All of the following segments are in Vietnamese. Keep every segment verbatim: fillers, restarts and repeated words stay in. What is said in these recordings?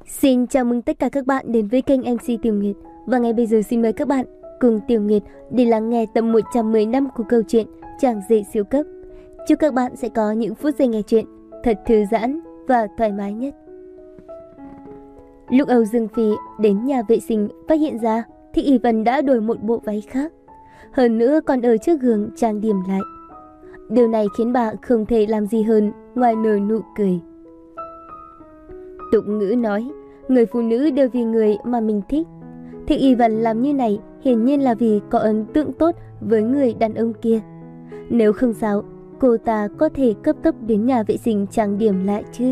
Xin chào mừng tất cả các bạn đến với kênh em xê Tiểu Nguyệt. Và ngay bây giờ xin mời các bạn cùng Tiểu Nguyệt đi lắng nghe tập một trăm mười năm của câu chuyện Chàng rể siêu cấp. Chúc các bạn sẽ có những phút giây nghe chuyện thật thư giãn và thoải mái nhất. Lúc Âu Dương Phi đến nhà vệ sinh phát hiện ra thì Y Vân đã đổi một bộ váy khác, hơn nữa còn ở trước gương trang điểm lại. Điều này khiến bà không thể làm gì hơn ngoài nở nụ cười. Tục ngữ nói, người phụ nữ đều vì người mà mình thích. Thì Y Vân làm như này hiển nhiên là vì có ấn tượng tốt với người đàn ông kia. Nếu không sao, cô ta có thể cấp tốc đến nhà vệ sinh trang điểm lại chứ.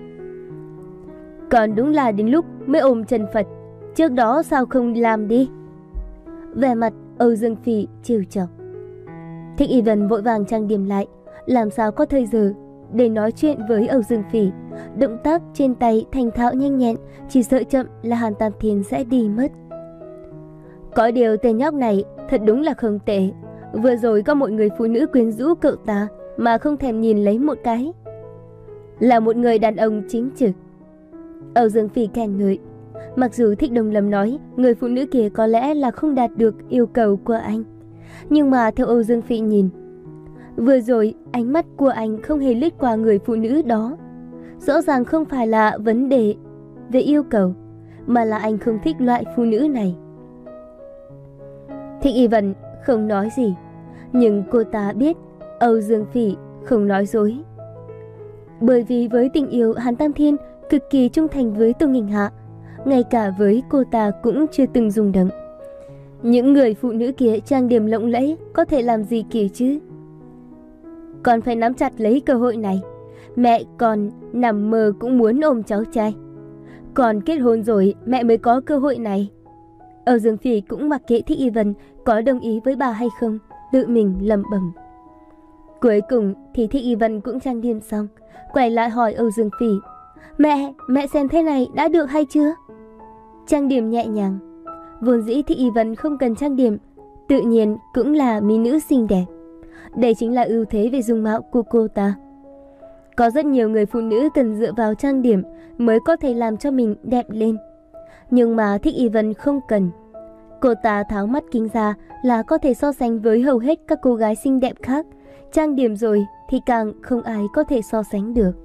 Còn đúng là đến lúc mới ôm chân Phật, trước đó sao không làm đi? Vẻ mặt Âu Dương Phi trêu chọc. Thích Y Vân vội vàng trang điểm lại, làm sao có thời giờ để nói chuyện với Âu Dương Phi. Động tác trên tay thành thạo nhanh nhẹn, chỉ sợ chậm là Hàn Tam Thiên sẽ đi mất. Có điều tên nhóc này thật đúng là không tệ. Vừa rồi có một người phụ nữ quyến rũ cậu ta mà không thèm nhìn lấy một cái. Là một người đàn ông chính trực. Âu Dương Phi khen ngợi. Mặc dù Thích Đồng Lâm nói người phụ nữ kia có lẽ là không đạt được yêu cầu của anh, nhưng mà theo Âu Dương Phi nhìn, vừa rồi ánh mắt của anh không hề lướt qua người phụ nữ đó. Rõ ràng không phải là vấn đề về yêu cầu, mà là anh không thích loại phụ nữ này. Thích Y Vân không nói gì, nhưng cô ta biết Âu Dương Phi không nói dối. Bởi vì với tình yêu, Hàn Tam Thiên cực kỳ trung thành với Tô Nghinh Hạ, ngay cả với cô ta cũng chưa từng dùng đấng. Những người phụ nữ kia trang điểm lộng lẫy có thể làm gì kìa chứ? Còn phải nắm chặt lấy cơ hội này. Mẹ còn nằm mơ cũng muốn ôm cháu trai. Còn kết hôn rồi mẹ mới có cơ hội này. Âu Dương Phi cũng mặc kệ Thích Y Vân có đồng ý với bà hay không, tự mình lẩm bẩm. Cuối cùng thì Thích Y Vân cũng trang điểm xong, quay lại hỏi Âu Dương Phi: Mẹ, mẹ xem thế này đã được hay chưa? Trang điểm nhẹ nhàng. Vốn dĩ Thích Y Vân không cần trang điểm, tự nhiên cũng là mỹ nữ xinh đẹp. Đây chính là ưu thế về dung mạo của cô ta. Có rất nhiều người phụ nữ cần dựa vào trang điểm mới có thể làm cho mình đẹp lên. Nhưng mà Thích Y Vân không cần. Cô ta tháo mắt kính ra là có thể so sánh với hầu hết các cô gái xinh đẹp khác. Trang điểm rồi thì càng không ai có thể so sánh được.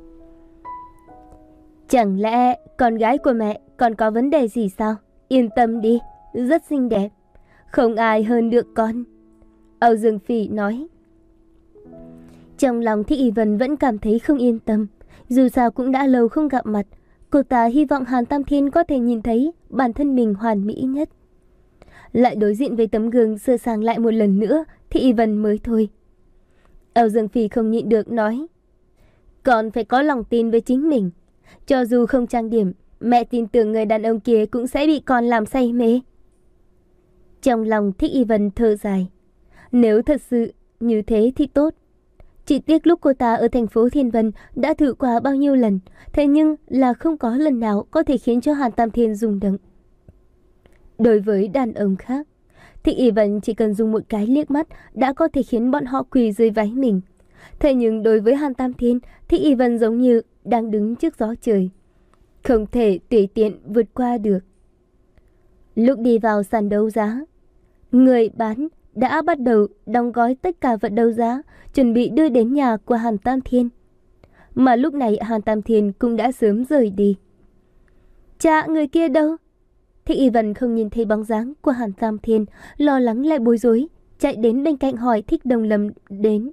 Chẳng lẽ con gái của mẹ còn có vấn đề gì sao? Yên tâm đi, rất xinh đẹp, không ai hơn được con. Âu Dương Phi nói. Trong lòng Thích Y Vân vẫn cảm thấy không yên tâm. Dù sao cũng đã lâu không gặp mặt, cô ta hy vọng Hàn Tam Thiên có thể nhìn thấy bản thân mình hoàn mỹ nhất. Lại đối diện với tấm gương sơ sàng lại một lần nữa, Thích Y Vân mới thôi. Âu Dương Phi không nhịn được nói: Con phải có lòng tin với chính mình. Cho dù không trang điểm, mẹ tin tưởng người đàn ông kia cũng sẽ bị con làm say mê. Trong lòng Thích Y Vân thở dài. Nếu thật sự như thế thì tốt. Chỉ tiếc lúc cô ta ở thành phố Thiên Vân đã thử qua bao nhiêu lần, thế nhưng là không có lần nào có thể khiến cho Hàn Tam Thiên rung động. Đối với đàn ông khác, Thích Y Vân chỉ cần dùng một cái liếc mắt đã có thể khiến bọn họ quỳ dưới váy mình. Thế nhưng đối với Hàn Tam Thiên, Thích Y Vân giống như đang đứng trước gió trời, không thể tùy tiện vượt qua được. Lúc đi vào sàn đấu giá, người bán đã bắt đầu đóng gói tất cả vật đấu giá, chuẩn bị đưa đến nhà của Hàn Tam Thiên. Mà lúc này Hàn Tam Thiên cũng đã sớm rời đi. Cha, người kia đâu? Thích Y Vân không nhìn thấy bóng dáng của Hàn Tam Thiên, lo lắng lại bối rối, chạy đến bên cạnh hỏi Thích Đồng Lâm đến.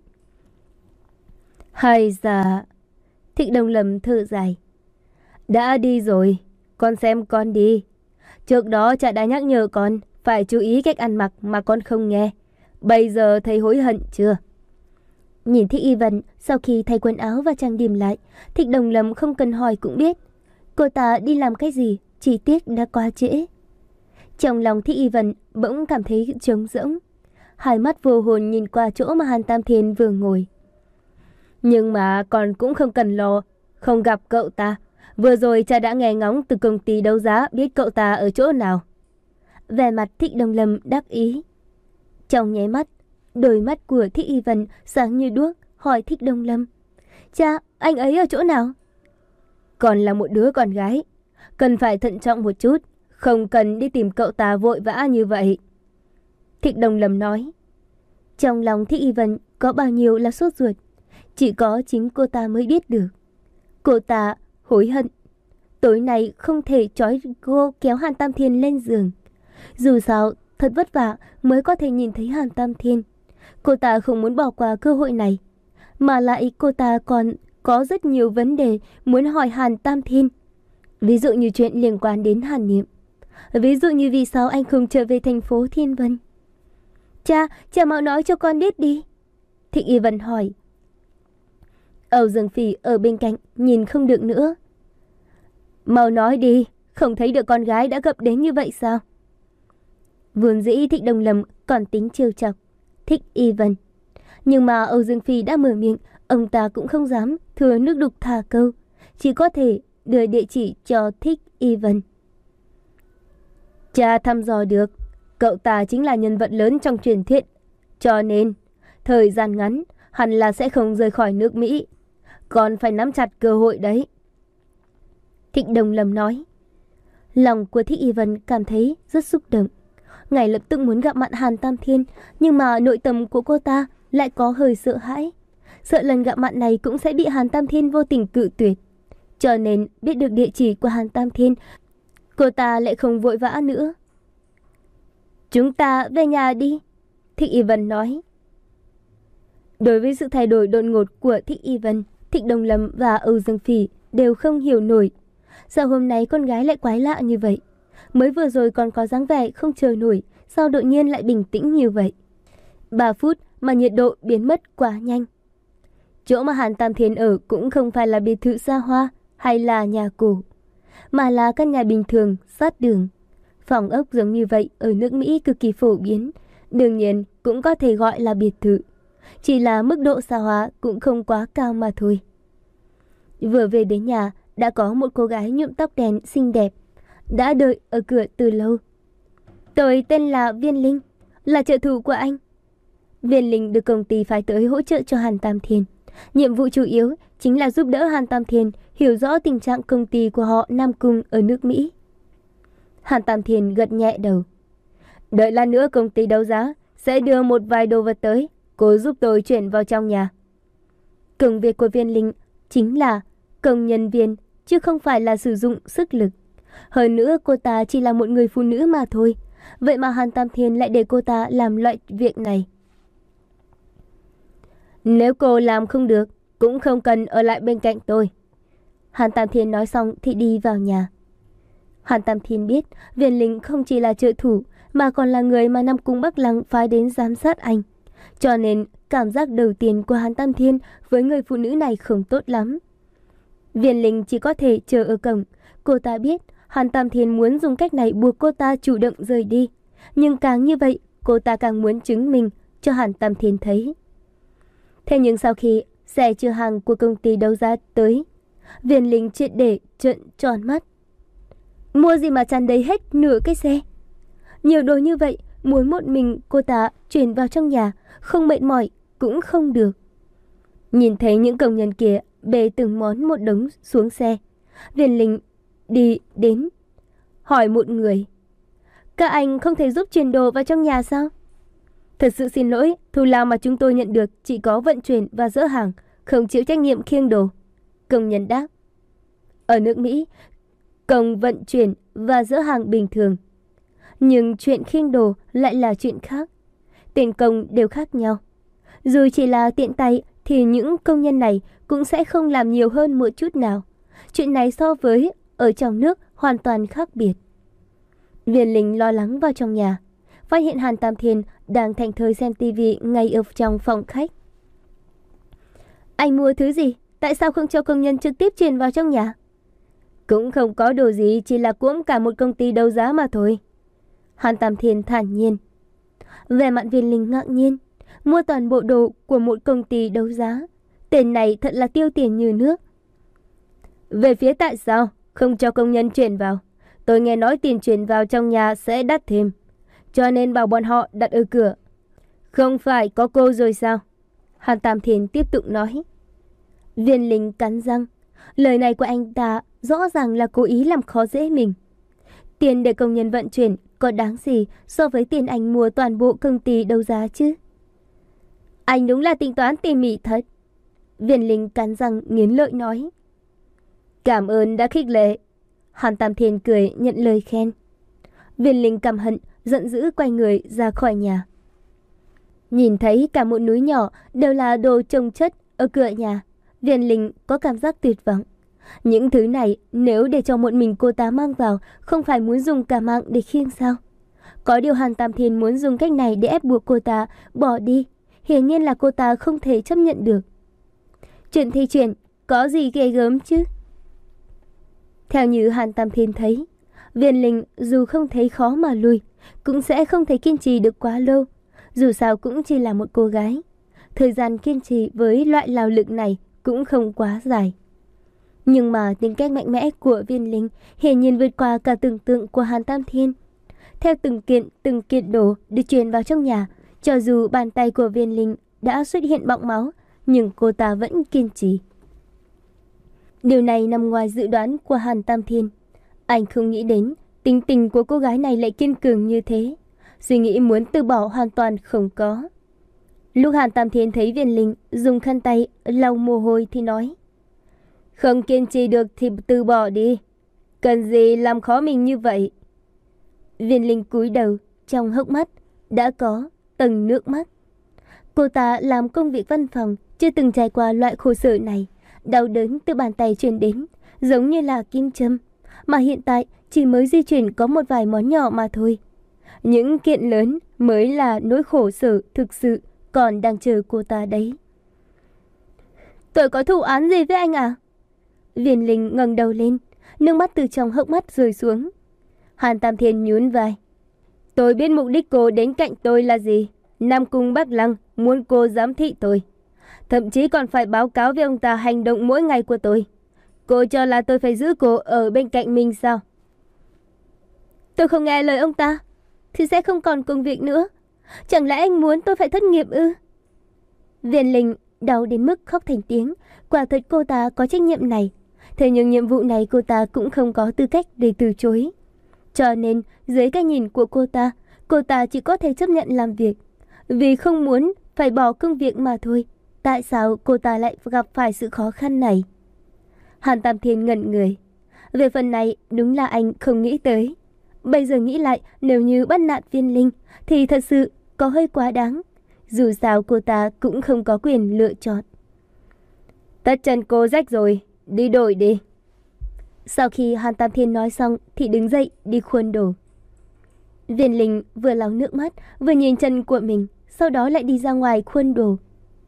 Hay dạ, Thích Đồng Lâm thở dài. Đã đi rồi, con xem con đi. Trước đó cha đã nhắc nhở con phải chú ý cách ăn mặc mà con không nghe. Bây giờ thấy hối hận chưa? Nhìn Thích Y Vân sau khi thay quần áo và trang điểm lại, Thích Đồng Lâm không cần hỏi cũng biết cô ta đi làm cái gì, chỉ tiếc đã quá trễ. Trong lòng Thích Y Vân bỗng cảm thấy trống rỗng, hai mắt vô hồn nhìn qua chỗ mà Hàn Tam Thiên vừa ngồi. Nhưng mà con cũng không cần lo, không gặp cậu ta. Vừa rồi cha đã nghe ngóng từ công ty đấu giá biết cậu ta ở chỗ nào. Vẻ mặt Thích Đồng Lâm đắc ý. Trong nháy mắt, đôi mắt của Thích Y Vân sáng như đuốc, hỏi Thích Đồng Lâm: Cha, anh ấy ở chỗ nào? Còn là một đứa con gái. cần phải thận trọng một chút, không cần đi tìm cậu ta vội vã như vậy. Thích Đồng Lâm nói. Trong lòng Thích Y Vân có bao nhiêu là sốt ruột, chỉ có chính cô ta mới biết được. Cô ta hối hận, tối nay không thể trói cô kéo Hàn Tam Thiên lên giường. Dù sao, thật vất vả mới có thể nhìn thấy Hàn Tam Thiên. Cô ta không muốn bỏ qua cơ hội này, mà lại cô ta còn có rất nhiều vấn đề muốn hỏi Hàn Tam Thiên. Ví dụ như chuyện liên quan đến Hàn Niệm. Ví dụ như vì sao anh không trở về thành phố Thiên Vân. Cha, cha mau nói cho con biết đi. Thích Y Vân hỏi. Âu Dương Phỉ ở bên cạnh nhìn không được nữa. Mau nói đi, không thấy được con gái đã gấp đến như vậy sao? Vốn dĩ Thích Đồng Lâm còn tính trêu chọc Thích Y Vân, nhưng mà Âu Dương Phi đã mở miệng, ông ta cũng không dám thừa nước đục thả câu, chỉ có thể đưa địa chỉ cho Thích Y Vân. Cha thăm dò được, cậu ta chính là nhân vật lớn trong truyền thuyết, cho nên thời gian ngắn hẳn là sẽ không rời khỏi nước Mỹ, còn phải nắm chặt cơ hội đấy. Thích Đồng Lâm nói. Lòng của Thích Y Vân cảm thấy rất xúc động, ngay lập tức muốn gặp mặt Hàn Tam Thiên, nhưng mà nội tâm của cô ta lại có hơi sợ hãi, sợ lần gặp mặt này cũng sẽ bị Hàn Tam Thiên vô tình cự tuyệt. Cho nên biết được địa chỉ của Hàn Tam Thiên, cô ta lại không vội vã nữa. Chúng ta về nhà đi, Thích Y Vân nói. Đối với sự thay đổi đột ngột của Thích Y Vân, Thích Đồng Lâm và Âu Dương Phỉ đều không hiểu nổi. Sao hôm nay con gái lại quái lạ như vậy? Mới vừa rồi còn có dáng vẻ không chờ nổi, sao đột nhiên lại bình tĩnh như vậy? Ba phút mà nhiệt độ biến mất quá nhanh. Chỗ mà Hàn Tam Thiên ở cũng không phải là biệt thự xa hoa hay là nhà cổ, mà là căn nhà bình thường sát đường. Phòng ốc giống như vậy ở nước Mỹ cực kỳ phổ biến, đương nhiên cũng có thể gọi là biệt thự, chỉ là mức độ xa hoa cũng không quá cao mà thôi. Vừa về đến nhà, đã có một cô gái nhuộm tóc đen xinh đẹp đã đợi ở cửa từ lâu. Tôi tên là Viên Linh, là trợ thủ của anh. Viên Linh được công ty phái tới hỗ trợ cho Hàn Tam Thiên. Nhiệm vụ chủ yếu chính là giúp đỡ Hàn Tam Thiên hiểu rõ tình trạng công ty của họ Nam Cung ở nước Mỹ. Hàn Tam Thiên gật nhẹ đầu. Đợi lát nữa công ty đấu giá sẽ đưa một vài đồ vật tới, cô giúp tôi chuyển vào trong nhà. Công việc của Viên Linh chính là công nhân viên, chứ không phải là sử dụng sức lực. Hơn nữa cô ta chỉ là một người phụ nữ mà thôi, vậy mà Hàn Tam Thiên lại để cô ta làm loại việc này. Nếu cô làm không được, cũng không cần ở lại bên cạnh tôi. Hàn Tam Thiên nói xong thì đi vào nhà. Hàn Tam Thiên biết Viên Linh không chỉ là trợ thủ, mà còn là người mà Nam Cung Bắc Lăng phái đến giám sát anh. Cho nên cảm giác đầu tiên của Hàn Tam Thiên với người phụ nữ này không tốt lắm. Viên Linh chỉ có thể chờ ở cổng. Cô ta biết Hàn Tam Thiên muốn dùng cách này buộc cô ta chủ động rời đi, nhưng càng như vậy cô ta càng muốn chứng minh cho Hàn Tam Thiên thấy. Thế nhưng sau khi xe chở hàng của công ty đấu giá tới, Viên Linh triệt để trợn tròn mắt. Mua gì mà tràn đầy hết nửa cái xe? Nhiều đồ như vậy, muốn một mình cô ta chuyển vào trong nhà, không mệt mỏi cũng không được. Nhìn thấy những công nhân kia bê từng món một đống xuống xe, Viên Linh đi đến hỏi một người. Các anh không thể giúp chuyển đồ vào trong nhà sao? Thật sự xin lỗi, thù lao mà chúng tôi nhận được chỉ có vận chuyển và dỡ hàng, không chịu trách nhiệm khiêng đồ. Công nhân đáp. Ở nước Mỹ, công vận chuyển và dỡ hàng bình thường, nhưng chuyện khiêng đồ lại là chuyện khác. Tiền công đều khác nhau. Dù chỉ là tiện tay thì những công nhân này cũng sẽ không làm nhiều hơn một chút nào. Chuyện này so với ở trong nước hoàn toàn khác biệt. Viên Linh lo lắng vào trong nhà, phát hiện Hàn Tam Thiên đang thành thơi xem tivi ngay ở trong phòng khách. Anh mua thứ gì? Tại sao không cho công nhân trực tiếp chuyển vào trong nhà? Cũng không có đồ gì, chỉ là cuỗm cả một công ty đấu giá mà thôi. Hàn Tam Thiên thản nhiên. Vẻ mặt Viên Linh ngạc nhiên. Mua toàn bộ đồ của một công ty đấu giá, tên này thật là tiêu tiền như nước. Về phía tại sao không cho công nhân chuyển vào? Tôi nghe nói tiền chuyển vào trong nhà sẽ đắt thêm, cho nên bảo bọn họ đặt ở cửa. Không phải có cô rồi sao? Hàn Tam Thiên tiếp tục nói. Viên Linh cắn răng. Lời này của anh ta rõ ràng là cố ý làm khó dễ mình. Tiền để công nhân vận chuyển có đáng gì so với tiền anh mua toàn bộ công ty đấu giá chứ? Anh đúng là tính toán tỉ mỉ thật. Viên Linh cắn răng nghiến lợi nói. Cảm ơn đã khích lệ. Hàn Tam Thiên cười nhận lời khen. Viên Linh căm hận, giận dữ quay người ra khỏi nhà. Nhìn thấy cả một núi nhỏ đều là đồ chồng chất ở cửa nhà, Viên Linh có cảm giác tuyệt vọng. Những thứ này nếu để cho một mình cô ta mang vào, không phải muốn dùng cả mạng để khiêng sao? Có điều Hàn Tam Thiên muốn dùng cách này để ép buộc cô ta bỏ đi. Hiển nhiên là cô ta không thể chấp nhận được. Chuyện thì chuyện, có gì ghê gớm chứ? Theo như Hàn Tam Thiên thấy, Viên Linh dù không thấy khó mà lui, cũng sẽ không thể kiên trì được quá lâu. Dù sao cũng chỉ là một cô gái. Thời gian kiên trì với loại lao lực này cũng không quá dài. Nhưng mà tính cách mạnh mẽ của Viên Linh hiển nhiên vượt qua cả tưởng tượng của Hàn Tam Thiên. Theo từng kiện từng kiện đồ được truyền vào trong nhà, cho dù bàn tay của Viên Linh đã xuất hiện bọng máu, nhưng cô ta vẫn kiên trì. Điều này nằm ngoài dự đoán của Hàn Tam Thiên. Anh không nghĩ đến tính tình của cô gái này lại kiên cường như thế. Suy nghĩ muốn từ bỏ hoàn toàn không có. Lúc Hàn Tam Thiên thấy Viên Linh dùng khăn tay lau mồ hôi thì nói. Không kiên trì được thì từ bỏ đi. Cần gì làm khó mình như vậy? Viên Linh cúi đầu, trong hốc mắt đã có tầng nước mắt. Cô ta làm công việc văn phòng, chưa từng trải qua loại khổ sở này. Đau đớn từ bàn tay truyền đến, giống như là kim châm. Mà hiện tại chỉ mới di chuyển có một vài món nhỏ mà thôi. Những kiện lớn mới là nỗi khổ sở thực sự còn đang chờ cô ta đấy. Tôi có thù án gì với anh à? Viên Linh ngẩng đầu lên, nước mắt từ trong hốc mắt rơi xuống. Hàn Tam Thiên nhún vai. Tôi biết mục đích cô đến cạnh tôi là gì. Nam Cung Bắc Lăng muốn cô giám thị tôi. Thậm chí còn phải báo cáo với ông ta hành động mỗi ngày của tôi. Cô cho là tôi phải giữ cô ở bên cạnh mình sao? Tôi không nghe lời ông ta thì sẽ không còn công việc nữa. Chẳng lẽ anh muốn tôi phải thất nghiệp ư? Viên Linh đau đến mức khóc thành tiếng. Quả thật cô ta có trách nhiệm này. Thế nhưng nhiệm vụ này cô ta cũng không có tư cách để từ chối. Cho nên dưới cái nhìn của cô ta, cô ta chỉ có thể chấp nhận làm việc. Vì không muốn phải bỏ công việc mà thôi. Tại sao cô ta lại gặp phải sự khó khăn này? Hàn Tam Thiên ngẩn người. Về phần này đúng là anh không nghĩ tới. Bây giờ nghĩ lại, nếu như bắt nạt Viên Linh thì thật sự có hơi quá đáng. Dù sao cô ta cũng không có quyền lựa chọn. Tất chân cô rách rồi, đi đổi đi. Sau khi Hàn Tam Thiên nói xong thì đứng dậy đi khuôn đồ. Viên Linh vừa lau nước mắt vừa nhìn chân của mình, sau đó lại đi ra ngoài khuôn đồ.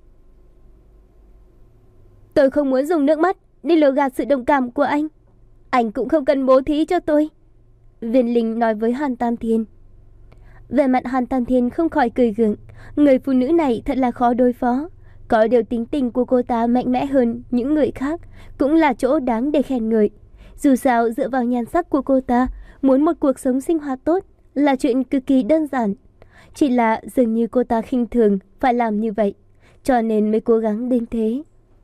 Tôi không muốn dùng nước mắt đi lừa gạt sự đồng cảm của anh. Anh cũng không cần bố thí cho tôi. Viên Linh nói với Hàn Tam Thiên. Về mặt Hàn Tam Thiên không khỏi cười gượng. Người phụ nữ này thật là khó đối phó. Có điều tính tình của cô ta mạnh mẽ hơn những người khác, cũng là chỗ đáng để khen ngợi. Dù sao dựa vào nhan sắc của cô ta, muốn một cuộc sống sinh hoạt tốt là chuyện cực kỳ đơn giản. Chỉ là dường như cô ta khinh thường phải làm như vậy, cho nên mới cố gắng đến thế.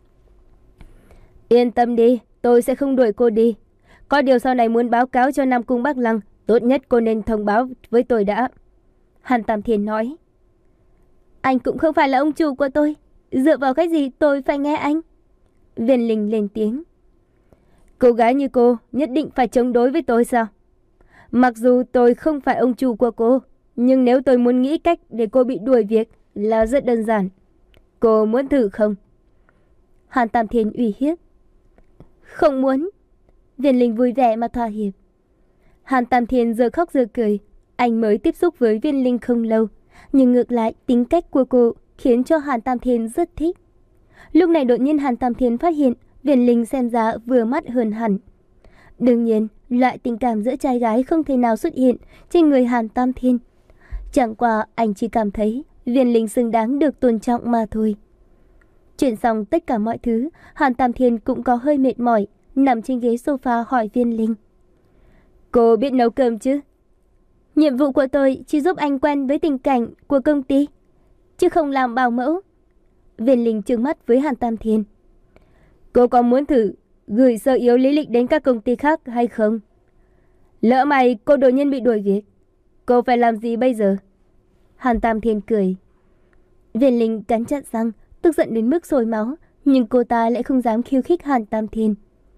Yên tâm đi, tôi sẽ không đuổi cô đi. Có điều sau này muốn báo cáo cho Nam Cung Bắc Lăng, tốt nhất cô nên thông báo với tôi đã. Hàn Tam Thiên nói. Anh cũng không phải là ông chủ của tôi. Dựa vào cái gì tôi phải nghe anh? Viên Linh lên tiếng. Cô gái như cô nhất định phải chống đối với tôi sao? Mặc dù tôi không phải ông chủ của cô, nhưng nếu tôi muốn nghĩ cách để cô bị đuổi việc là rất đơn giản. Cô muốn thử không? Hàn Tam Thiên uy hiếp. Không muốn. Viên Linh vui vẻ mà thỏa hiệp. Hàn Tam Thiên giờ khóc giờ cười. Anh mới tiếp xúc với Viên Linh không lâu, nhưng ngược lại tính cách của cô khiến cho Hàn Tam Thiên rất thích. Lúc này đột nhiên Hàn Tam Thiên phát hiện Viên Linh xem ra vừa mắt hơn hẳn. Đương nhiên, loại tình cảm giữa trai gái không thể nào xuất hiện trên người Hàn Tam Thiên. Chẳng qua anh chỉ cảm thấy Viên Linh xứng đáng được tôn trọng mà thôi. Chuyển xong tất cả mọi thứ, Hàn Tam Thiên cũng có hơi mệt mỏi, nằm trên ghế sofa hỏi Viên Linh. Cô biết nấu cơm chứ? Nhiệm vụ của tôi chỉ giúp anh quen với tình cảnh của công ty, chứ không làm bảo mẫu. Viên Linh trừng mắt với Hàn Tam Thiên. Cô có muốn thử gửi sơ yếu lý lịch đến các công ty khác hay không? Lỡ mày cô đột nhiên bị đuổi việc, cô phải làm gì bây giờ? Hàn Tam Thiên cười. Viên Linh cắn chặt răng, tức giận đến mức sôi máu, nhưng cô ta lại không dám khiêu khích Hàn Tam Thiên.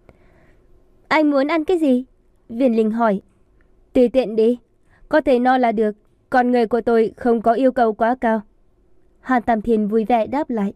Anh muốn ăn cái gì? Viên Linh hỏi. Tùy tiện đi, có thể no là được, con người của tôi không có yêu cầu quá cao. Hàn Tam Thiên vui vẻ đáp lại.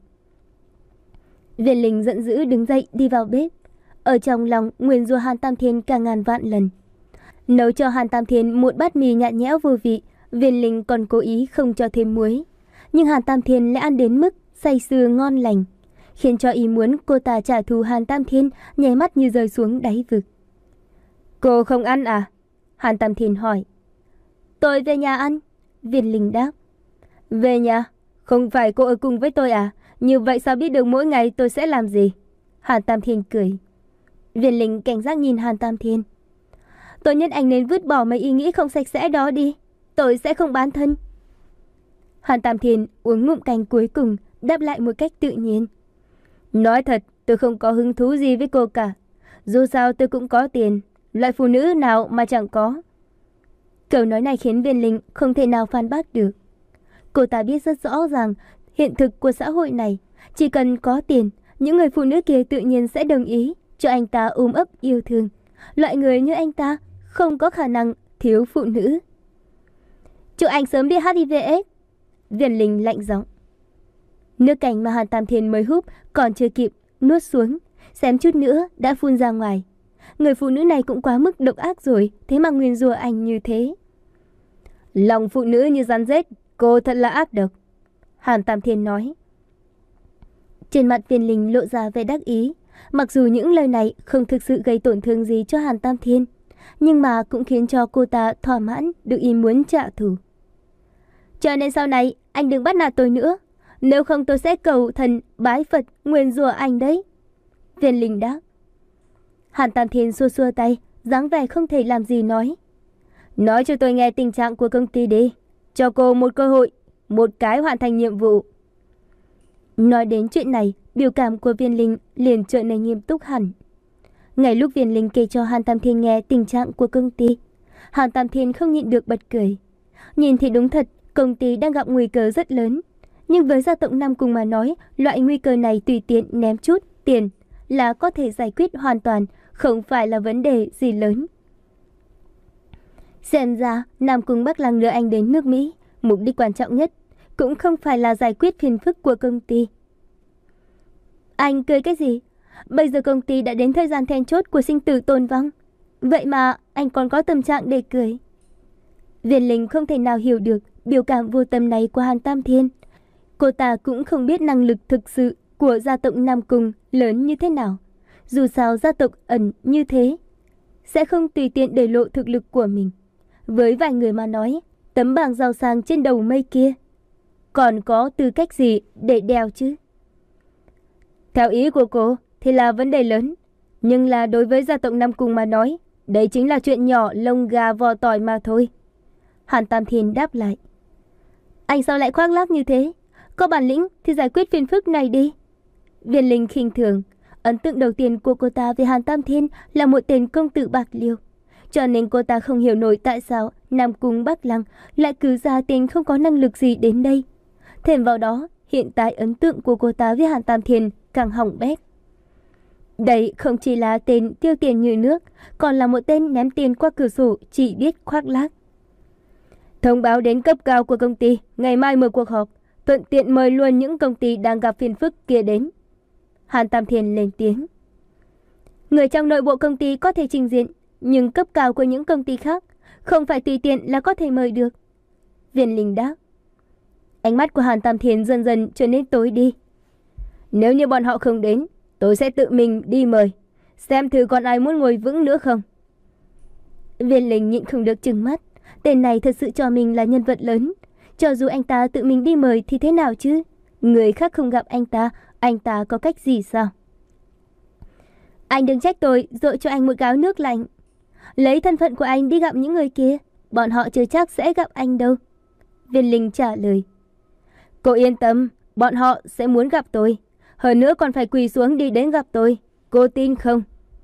Viên Linh giận dữ đứng dậy đi vào bếp. Ở trong lòng nguyền rủa Hàn Tam Thiên cả ngàn vạn lần. Nấu cho Hàn Tam Thiên một bát mì nhạt nhẽo vô vị, Viên Linh còn cố ý không cho thêm muối. Nhưng Hàn Tam Thiên lại ăn đến mức say sưa ngon lành, khiến cho ý muốn cô ta trả thù Hàn Tam Thiên nháy mắt như rơi xuống đáy vực. Cô không ăn à? Hàn Tam Thiên hỏi. Tôi về nhà ăn, Viên Linh đáp. Về nhà? Không phải cô ở cùng với tôi à? Như vậy sao biết được mỗi ngày tôi sẽ làm gì? Hàn Tam Thiên cười. Viên Linh cảnh giác nhìn Hàn Tam Thiên. Tốt nhất anh nên vứt bỏ mấy ý nghĩ không sạch sẽ đó đi. Tôi sẽ không bán thân. Hàn Tam Thiên uống ngụm canh cuối cùng, đáp lại một cách tự nhiên. Nói thật, tôi không có hứng thú gì với cô cả. Dù sao tôi cũng có tiền, loại phụ nữ nào mà chẳng có. Câu nói này khiến Viên Linh không thể nào phản bác được. Cô ta biết rất rõ ràng hiện thực của xã hội này, chỉ cần có tiền, những người phụ nữ kia tự nhiên sẽ đồng ý cho anh ta ôm ấp yêu thương. Loại người như anh ta không có khả năng thiếu phụ nữ. Chúc anh sớm bị hát i vê ết. Viên Linh lạnh giọng. Nước canh mà Hàn Tam Thiên mới húp còn chưa kịp nuốt xuống, xém chút nữa đã phun ra ngoài. Người phụ nữ này cũng quá mức độc ác rồi, thế mà nguyền rủa anh như thế. Lòng phụ nữ như rắn rết, cô thật là ác độc, Hàn Tam Thiên nói. Trên mặt Viên Linh lộ ra vẻ đắc ý. Mặc dù những lời này không thực sự gây tổn thương gì cho Hàn Tam Thiên, nhưng mà cũng khiến cho cô ta thỏa mãn được ý muốn trả thù. Cho nên sau này anh đừng bắt nạt tôi nữa, nếu không tôi sẽ cầu thần bái Phật nguyền rủa anh đấy, Viên Linh đáp. Hàn Tam Thiên xua xua tay, dáng vẻ không thể làm gì nói. Nói cho tôi nghe tình trạng của công ty đi, cho cô một cơ hội, một cái hoàn thành nhiệm vụ. Nói đến chuyện này, biểu cảm của Viên Linh liền trở nên nghiêm túc hẳn. Ngay lúc Viên Linh kể cho Hàn Tam Thiên nghe tình trạng của công ty, Hàn Tam Thiên không nhịn được bật cười. Nhìn thì đúng thật, công ty đang gặp nguy cơ rất lớn. Nhưng với gia tộc Nam Cung mà nói, loại nguy cơ này tùy tiện ném chút tiền là có thể giải quyết hoàn toàn, không phải là vấn đề gì lớn. Xem ra, Nam Cung Bắc Lăng đưa anh đến nước Mỹ, mục đích quan trọng nhất cũng không phải là giải quyết phiền phức của công ty. Anh cười cái gì? Bây giờ công ty đã đến thời gian then chốt của sinh tử tồn vong. Vậy mà anh còn có tâm trạng để cười. Viên Linh không thể nào hiểu được biểu cảm vô tâm này của Hàn Tam Thiên. Cô ta cũng không biết năng lực thực sự của gia tộc Nam Cung lớn như thế nào. Dù sao gia tộc ẩn như thế, sẽ không tùy tiện để lộ thực lực của mình. Với vài người mà nói, tấm bảng giàu sang trên đầu mây kia còn có tư cách gì để đeo chứ? Theo ý của cô thì là vấn đề lớn, nhưng là đối với gia tộc Nam Cung mà nói, đấy chính là chuyện nhỏ lông gà vò tỏi mà thôi. Hàn Tam Thiên đáp lại. Anh sao lại khoác lác như thế? Có bản lĩnh thì giải quyết phiền phức này đi. Viên Linh khinh thường. Ấn tượng đầu tiên của cô ta về Hàn Tam Thiên là một tên công tử bạc liêu. Cho nên cô ta không hiểu nổi tại sao Nam Cung Bắc Lăng lại cứ ra tên không có năng lực gì đến đây. Thêm vào đó, hiện tại ấn tượng của cô ta với Hàn Tam Thiên càng hỏng bét. Đây không chỉ là tên tiêu tiền như nước, còn là một tên ném tiền qua cửa sổ chỉ biết khoác lác. Thông báo đến cấp cao của công ty, ngày mai mở cuộc họp, thuận tiện mời luôn những công ty đang gặp phiền phức kia đến. Hàn Tam Thiên lên tiếng. Người trong nội bộ công ty có thể trình diện, nhưng cấp cao của những công ty khác không phải tùy tiện là có thể mời được. Viên Linh đáp. Ánh mắt của Hàn Tam Thiên dần dần trở nên tối đi. Nếu như bọn họ không đến, tôi sẽ tự mình đi mời, xem thử còn ai muốn ngồi vững nữa không. Viên Linh nhịn không được trừng mắt. Tên này thật sự cho mình là nhân vật lớn. Cho dù anh ta tự mình đi mời thì thế nào chứ? Người khác không gặp anh ta, anh ta có cách gì sao? Anh đừng trách tôi dội cho anh một gáo nước lạnh. Lấy thân phận của anh đi gặp những người kia, bọn họ chưa chắc sẽ gặp anh đâu. Viên Linh trả lời. Cô yên tâm, bọn họ sẽ muốn gặp tôi. Hơn nữa còn phải quỳ xuống đi đến gặp tôi. Cô tin không?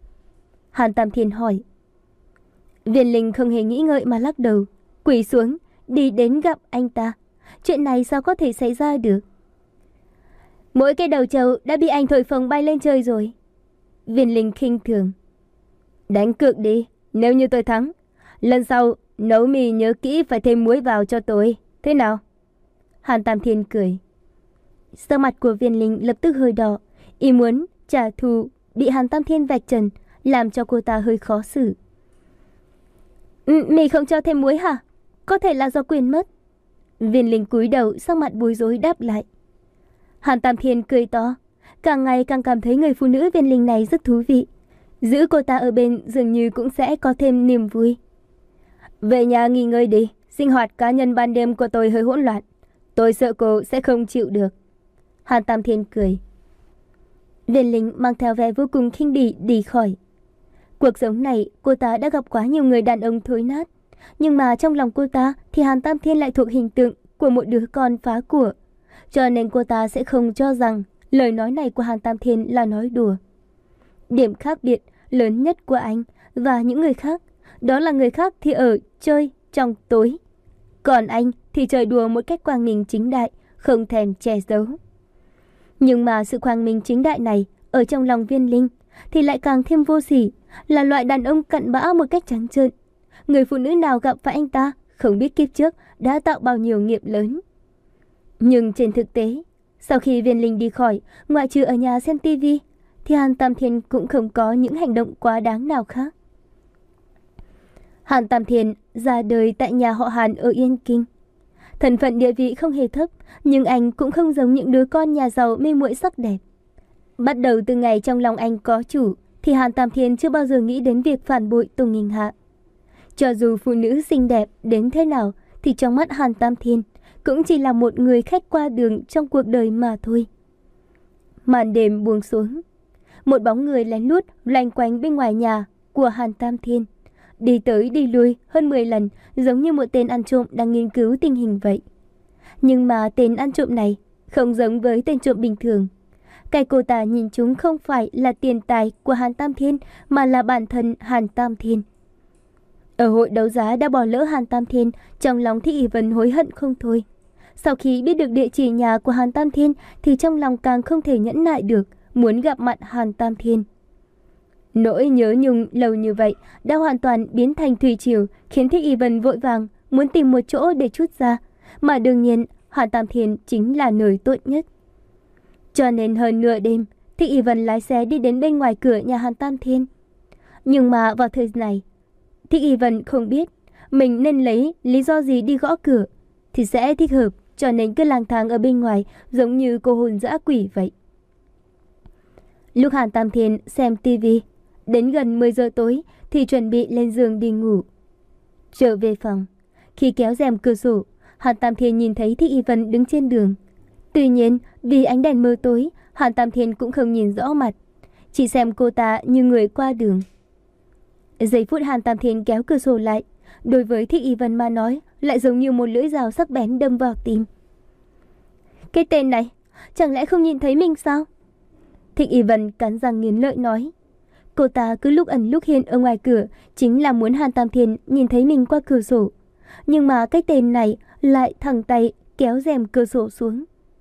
Hàn Tam Thiên hỏi. Viên Linh không hề nghĩ ngợi mà lắc đầu, quỳ xuống, đi đến gặp anh ta. Chuyện này sao có thể xảy ra được? Mỗi cái đầu trâu đã bị anh thổi phồng bay lên trời rồi. Viên Linh khinh thường. Đánh cược đi, nếu như tôi thắng, lần sau nấu mì nhớ kỹ phải thêm muối vào cho tôi, thế nào? Hàn Tam Thiên cười. Sắc mặt của Viên Linh lập tức hơi đỏ, ý muốn trả thù bị Hàn Tam Thiên vạch trần, làm cho cô ta hơi khó xử. Mì không cho thêm muối hả? Có thể là do quên mất. Viên Linh cúi đầu, sắc mặt bối rối đáp lại. Hàn Tam Thiên cười to, càng ngày càng cảm thấy người phụ nữ Viên Linh này rất thú vị. Giữ cô ta ở bên dường như cũng sẽ có thêm niềm vui. Về nhà nghỉ ngơi đi, sinh hoạt cá nhân ban đêm của tôi hơi hỗn loạn. Tôi sợ cô sẽ không chịu được. Hàn Tam Thiên cười. Viên Linh mang theo vẻ vô cùng khinh bỉ đi khỏi. Cuộc sống này cô ta đã gặp quá nhiều người đàn ông thối nát, nhưng mà trong lòng cô ta thì Hàn Tam Thiên lại thuộc hình tượng của một đứa con phá của. Cho nên cô ta sẽ không cho rằng lời nói này của Hàn Tam Thiên là nói đùa. Điểm khác biệt lớn nhất của anh và những người khác, đó là người khác thì ở chơi trong tối, còn anh thì chơi đùa một cách quang minh chính đại, không thèm che giấu. Nhưng mà sự quang minh chính đại này ở trong lòng Viên Linh thì lại càng thêm vô sỉ, là loại đàn ông cặn bã một cách trắng trợn. Người phụ nữ nào gặp phải anh ta không biết kiếp trước đã tạo bao nhiêu nghiệp lớn. Nhưng trên thực tế, sau khi Viên Linh đi khỏi, ngoại trừ ở nhà xem tivi, thì Hàn Tam Thiên cũng không có những hành động quá đáng nào khác. Hàn Tam Thiên ra đời tại nhà họ Hàn ở Yên Kinh. Thân phận địa vị không hề thấp, nhưng anh cũng không giống những đứa con nhà giàu mê muội sắc đẹp. Bắt đầu từ ngày trong lòng anh có chủ, thì Hàn Tam Thiên chưa bao giờ nghĩ đến việc phản bội Tùng Nghinh Hạ. Cho dù phụ nữ xinh đẹp đến thế nào, thì trong mắt Hàn Tam Thiên cũng chỉ là một người khách qua đường trong cuộc đời mà thôi. Màn đêm buông xuống, một bóng người lén lút loanh quanh bên ngoài nhà của Hàn Tam Thiên, đi tới đi lui hơn mười lần, giống như một tên ăn trộm đang nghiên cứu tình hình vậy. Nhưng mà tên ăn trộm này không giống với tên trộm bình thường. Cái cô ta nhìn chúng không phải là tiền tài của Hàn Tam Thiên, mà là bản thân Hàn Tam Thiên. Ở hội đấu giá đã bỏ lỡ Hàn Tam Thiên, trong lòng Thích Y Vân hối hận không thôi. Sau khi biết được địa chỉ nhà của Hàn Tam Thiên thì trong lòng càng không thể nhẫn nại được, muốn gặp mặt Hàn Tam Thiên. Nỗi nhớ nhung lâu như vậy đã hoàn toàn biến thành thủy triều, khiến Thích Y Vân vội vàng muốn tìm một chỗ để trút ra, mà đương nhiên Hàn Tam Thiên chính là nơi tốt nhất. Cho nên hơn nửa đêm, Thích Y Vân lái xe đi đến bên ngoài cửa nhà Hàn Tam Thiên. Nhưng mà vào thời này, Thích Y Vân không biết mình nên lấy lý do gì đi gõ cửa thì sẽ thích hợp, cho nên cứ lang thang ở bên ngoài giống như cô hồn dã quỷ vậy. Lúc Hàn Tam Thiên xem tivi, đến gần mười giờ tối thì chuẩn bị lên giường đi ngủ. Trở về phòng, khi kéo rèm cửa sổ, Hàn Tam Thiên nhìn thấy Thích Y Vân đứng trên đường. Tuy nhiên, vì ánh đèn mờ tối, Hàn Tam Thiên cũng không nhìn rõ mặt, chỉ xem cô ta như người qua đường. Giây phút Hàn Tam Thiên kéo cửa sổ lại, đối với Thích Y Vân mà nói lại giống như một lưỡi dao sắc bén đâm vào tim. Cái tên này, chẳng lẽ không nhìn thấy mình sao? Thích Y Vân cắn răng nghiến lợi nói. Cô ta cứ lúc ẩn lúc hiện ở ngoài cửa, chính là muốn Hàn Tam Thiên nhìn thấy mình qua cửa sổ. Nhưng mà cái tên này lại thẳng tay kéo rèm cửa sổ xuống.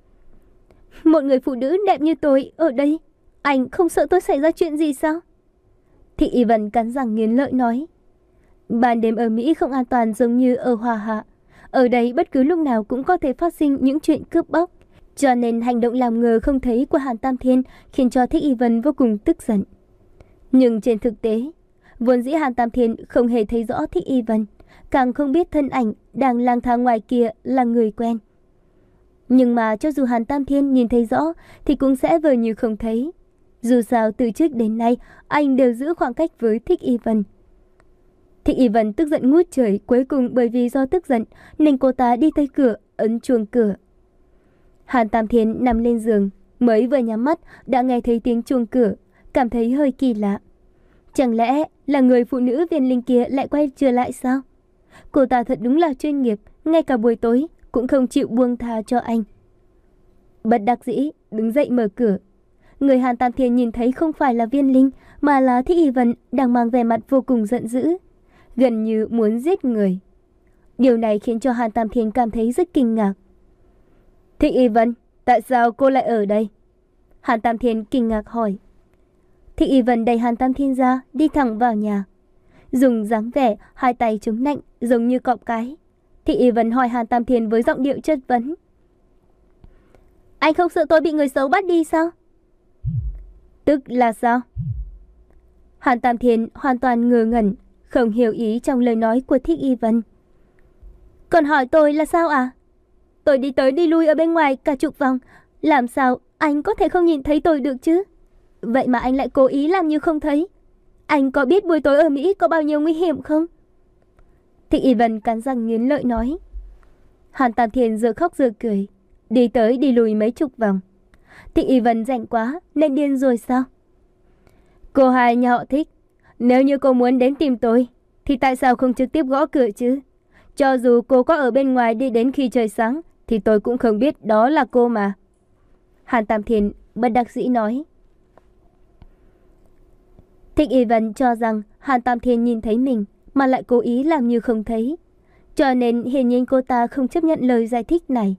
Một người phụ nữ đẹp như tôi ở đây, anh không sợ tôi xảy ra chuyện gì sao? Thích Y Vân cắn răng nghiến lợi nói. Ban đêm ở Mỹ không an toàn giống như ở Hoa Hạ. Ở đây bất cứ lúc nào cũng có thể phát sinh những chuyện cướp bóc. Cho nên hành động làm ngờ không thấy của Hàn Tam Thiên khiến cho Thích Y Vân vô cùng tức giận. Nhưng trên thực tế, vốn dĩ Hàn Tam Thiên không hề thấy rõ Thích Y Vân, càng không biết thân ảnh đang lang thang ngoài kia là người quen. Nhưng mà cho dù Hàn Tam Thiên nhìn thấy rõ thì cũng sẽ vờ như không thấy. Dù sao từ trước đến nay anh đều giữ khoảng cách với Thích Y Vân. Thích Y Vân tức giận ngút trời, cuối cùng bởi vì do tức giận nên cô ta đi tới cửa ấn chuông cửa. Hàn Tam Thiên nằm lên giường, mới vừa nhắm mắt đã nghe thấy tiếng chuông cửa, cảm thấy hơi kỳ lạ. Chẳng lẽ là người phụ nữ Viên Linh kia lại quay trở lại sao? Cô ta thật đúng là chuyên nghiệp, ngay cả buổi tối cũng không chịu buông tha cho anh. Bất đắc dĩ đứng dậy mở cửa. người Hàn Tam Thiên nhìn thấy không phải là Viên Linh, mà là Thích Y Vân đang mang vẻ mặt vô cùng giận dữ, gần như muốn giết người. Điều này khiến cho Hàn Tam Thiên cảm thấy rất kinh ngạc. Thích Y Vân, tại sao cô lại ở đây? Hàn Tam Thiên kinh ngạc hỏi. Thích Y Vân đẩy Hàn Tam Thiên ra, đi thẳng vào nhà. Dùng dáng vẻ hai tay chống nạnh giống như cọp cái, Thích Y Vân hỏi Hàn Tam Thiên với giọng điệu chất vấn. Anh không sợ tôi bị người xấu bắt đi sao? Tức là sao? Hàn Tam Thiên hoàn toàn ngơ ngẩn, không hiểu ý trong lời nói của Thích Y Vân. Còn hỏi tôi là sao à? Tôi đi tới đi lui ở bên ngoài cả chục vòng, làm sao anh có thể không nhìn thấy tôi được chứ? Vậy mà anh lại cố ý làm như không thấy. Anh có biết buổi tối ở Mỹ có bao nhiêu nguy hiểm không? Thích Y Vân cắn răng nghiến lợi nói. Hàn Tam Thiên giờ khóc giờ cười, đi tới đi lui mấy chục vòng. Thích Y Vân rảnh quá nên điên rồi sao? Cô hai nhà họ Thích, nếu như cô muốn đến tìm tôi thì tại sao không trực tiếp gõ cửa chứ? Cho dù cô có ở bên ngoài đi đến khi trời sáng thì tôi cũng không biết đó là cô mà. Hàn Tam Thiên bất đắc dĩ nói. Thích Y Vân cho rằng Hàn Tam Thiên nhìn thấy mình mà lại cố ý làm như không thấy, cho nên hiển nhiên cô ta không chấp nhận lời giải thích này.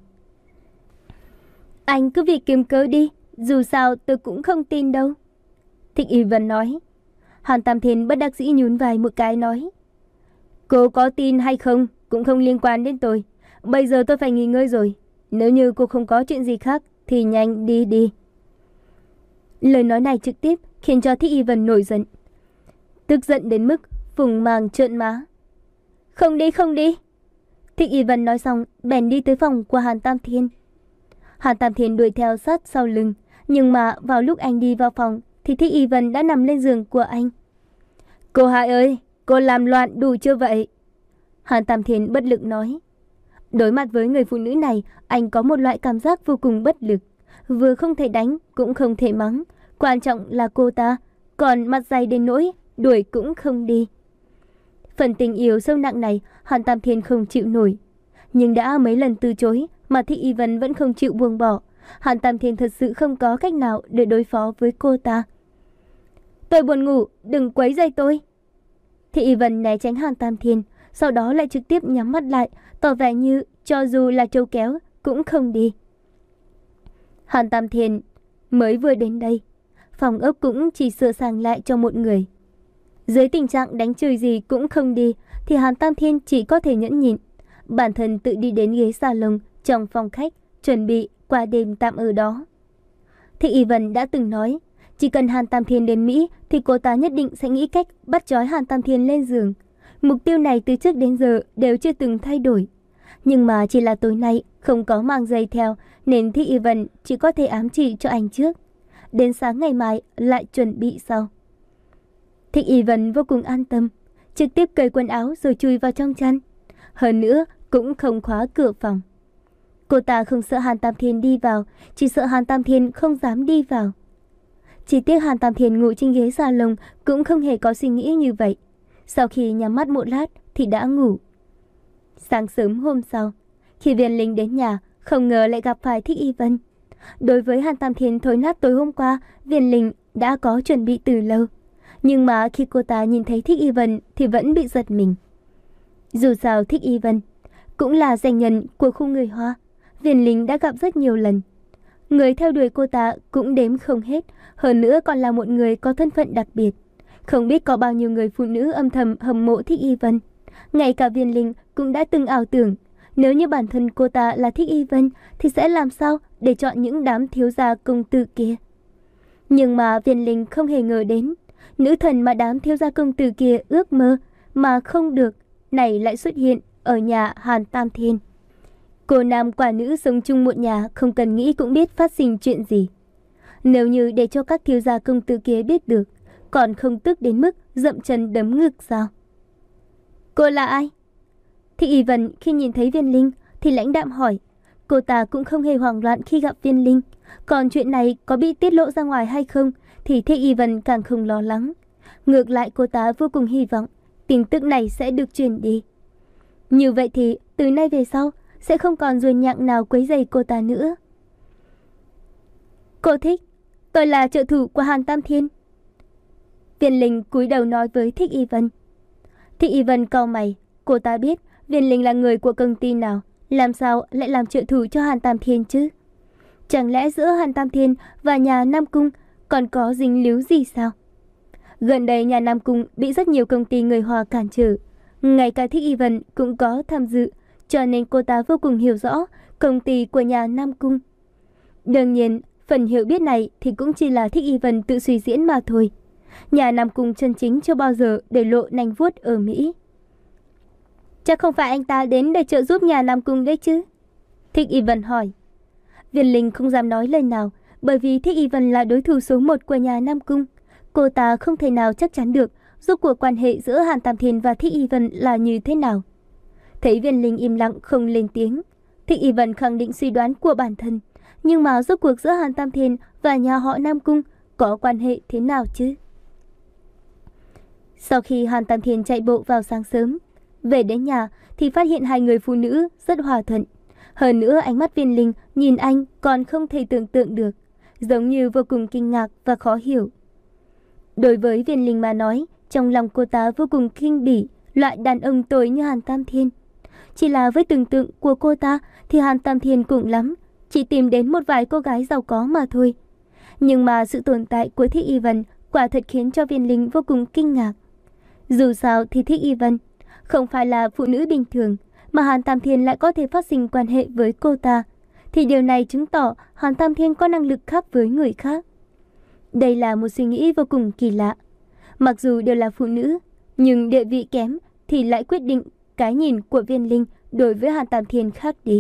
Anh cứ việc kiếm cớ đi, dù sao tôi cũng không tin đâu. Thích Y Vân nói. Hàn Tam Thiên bất đắc dĩ nhún vai một cái nói. Cô có tin hay không cũng không liên quan đến tôi. Bây giờ tôi phải nghỉ ngơi rồi. Nếu như cô không có chuyện gì khác thì nhanh đi đi. Lời nói này trực tiếp khiến cho Thích Y Vân nổi giận, tức giận đến mức phùng màng trợn má. Không đi, không đi. Thích Y Vân nói xong bèn đi tới phòng của Hàn Tam Thiên. Hàn Tam Thiên đuổi theo sát sau lưng, nhưng mà vào lúc anh đi vào phòng thì Thích Y Vân đã nằm lên giường của anh. Cô hai ơi, cô làm loạn đủ chưa vậy? Hàn Tam Thiên bất lực nói. Đối mặt với người phụ nữ này, anh có một loại cảm giác vô cùng bất lực. Vừa không thể đánh, cũng không thể mắng. Quan trọng là cô ta, còn mặt dày đến nỗi đuổi cũng không đi. Phần tình yêu sâu nặng này Hàn Tam Thiên không chịu nổi. Nhưng đã mấy lần từ chối mà Thích Y Vân vẫn không chịu buông bỏ. Hàn Tam Thiên thật sự không có cách nào để đối phó với cô ta. Tôi buồn ngủ, đừng quấy rầy tôi. Thích Y Vân né tránh Hàn Tam Thiên, sau đó lại trực tiếp nhắm mắt lại, tỏ vẻ như cho dù là trâu kéo cũng không đi. Hàn Tam Thiên mới vừa đến đây, phòng ốc cũng chỉ sửa sang lại cho một người. Dưới tình trạng đánh chửi gì cũng không đi thì Hàn Tam Thiên chỉ có thể nhẫn nhịn. Bản thân tự đi đến ghế salon trong phòng khách, chuẩn bị qua đêm tạm ở đó. Thích Y Vân đã từng nói, chỉ cần Hàn Tam Thiên đến Mỹ thì cô ta nhất định sẽ nghĩ cách bắt trói Hàn Tam Thiên lên giường. Mục tiêu này từ trước đến giờ đều chưa từng thay đổi. Nhưng mà chỉ là tối nay không có mang giày theo nên Thích Y Vân chỉ có thể ám chỉ cho anh trước. Đến sáng ngày mai lại chuẩn bị sau. Thích Y Vân vô cùng an tâm, trực tiếp cởi quần áo rồi chui vào trong chăn. Hơn nữa cũng không khóa cửa phòng. Cô ta không sợ Hàn Tam Thiên đi vào, chỉ sợ Hàn Tam Thiên không dám đi vào. Chỉ tiếc Hàn Tam Thiên ngủ trên ghế salon cũng không hề có suy nghĩ như vậy. Sau khi nhắm mắt một lát thì đã ngủ. Sáng sớm hôm sau, khi Viên Linh đến nhà, không ngờ lại gặp phải Thích Y Vân. Đối với Hàn Tam Thiên thối nát tối hôm qua, Viên Linh đã có chuẩn bị từ lâu. Nhưng mà khi cô ta nhìn thấy Thích Y Vân thì vẫn bị giật mình. Dù sao Thích Y Vân cũng là danh nhân của khu người Hoa, Viên Linh đã gặp rất nhiều lần. Người theo đuổi cô ta cũng đếm không hết, hơn nữa còn là một người có thân phận đặc biệt. Không biết có bao nhiêu người phụ nữ âm thầm hâm mộ Thích Y Vân. Ngay cả Viên Linh cũng đã từng ảo tưởng, nếu như bản thân cô ta là Thích Y Vân thì sẽ làm sao để chọn những đám thiếu gia công tử kia. Nhưng mà Viên Linh không hề ngờ đến, nữ thần mà đám thiếu gia công tử kia ước mơ mà không được, này lại xuất hiện ở nhà Hàn Tam Thiên. Cô nam quả nữ sống chung một nhà, không cần nghĩ cũng biết phát sinh chuyện gì. Nếu như để cho các thiếu gia công tử kia biết được, còn không tức đến mức dậm chân đấm ngực sao? Cô là ai? Thích Y Vân khi nhìn thấy Viên Linh thì lãnh đạm hỏi. Cô ta cũng không hề hoảng loạn khi gặp Viên Linh. Còn chuyện này có bị tiết lộ ra ngoài hay không thì Thích Y Vân càng không lo lắng. Ngược lại cô ta vô cùng hy vọng tin tức này sẽ được truyền đi. Như vậy thì từ nay về sau sẽ không còn ruồi nhặng nào quấy rầy cô ta nữa. Cô Thích, tôi là trợ thủ của Hàn Tam Thiên. Viên Linh cúi đầu nói với Thích Y Vân. Thích Y Vân cau mày, cô ta biết Viên Linh là người của công ty nào, làm sao lại làm trợ thủ cho Hàn Tam Thiên chứ? Chẳng lẽ giữa Hàn Tam Thiên và nhà Nam Cung còn có dính líu gì sao? Gần đây nhà Nam Cung bị rất nhiều công ty người Hoa cản trở, ngay cả Thích Y Vân cũng có tham dự, cho nên cô ta vô cùng hiểu rõ công ty của nhà Nam Cung. Đương nhiên, phần hiểu biết này thì cũng chỉ là Thích Y Vân tự suy diễn mà thôi. Nhà Nam Cung chân chính chưa bao giờ để lộ nanh vuốt ở Mỹ. Chắc không phải anh ta đến để trợ giúp nhà Nam Cung đấy chứ? Thích Y Vân hỏi. Viên Linh không dám nói lời nào, bởi vì Thích Y Vân là đối thủ số một của nhà Nam Cung. Cô ta không thể nào chắc chắn được rốt cuộc quan hệ giữa Hàn Tam Thiên và Thích Y Vân là như thế nào. Thấy Viên Linh im lặng không lên tiếng, Thích Y Vân khẳng định suy đoán của bản thân. Nhưng mà rốt cuộc giữa Hàn Tam Thiên và nhà họ Nam Cung có quan hệ thế nào chứ? Sau khi Hàn Tam Thiên chạy bộ vào sáng sớm, về đến nhà thì phát hiện hai người phụ nữ rất hòa thuận. Hơn nữa ánh mắt Viên Linh nhìn anh còn không thể tưởng tượng được, giống như vô cùng kinh ngạc và khó hiểu. Đối với Viên Linh mà nói, trong lòng cô ta vô cùng khinh bỉ loại đàn ông tồi như Hàn Tam Thiên. Chỉ là với tưởng tượng của cô ta thì Hàn Tam Thiên cũng lắm, chỉ tìm đến một vài cô gái giàu có mà thôi. Nhưng mà sự tồn tại của Thích Y Vân quả thật khiến cho Viên Linh vô cùng kinh ngạc. Dù sao thì Thích Y Vân không phải là phụ nữ bình thường, mà Hàn Tam Thiên lại có thể phát sinh quan hệ với cô ta, thì điều này chứng tỏ Hàn Tam Thiên có năng lực khác với người khác. Đây là một suy nghĩ vô cùng kỳ lạ. Mặc dù đều là phụ nữ, nhưng địa vị kém thì lại quyết định cái nhìn của Viên Linh đối với Hàn Tam Thiên khác đi.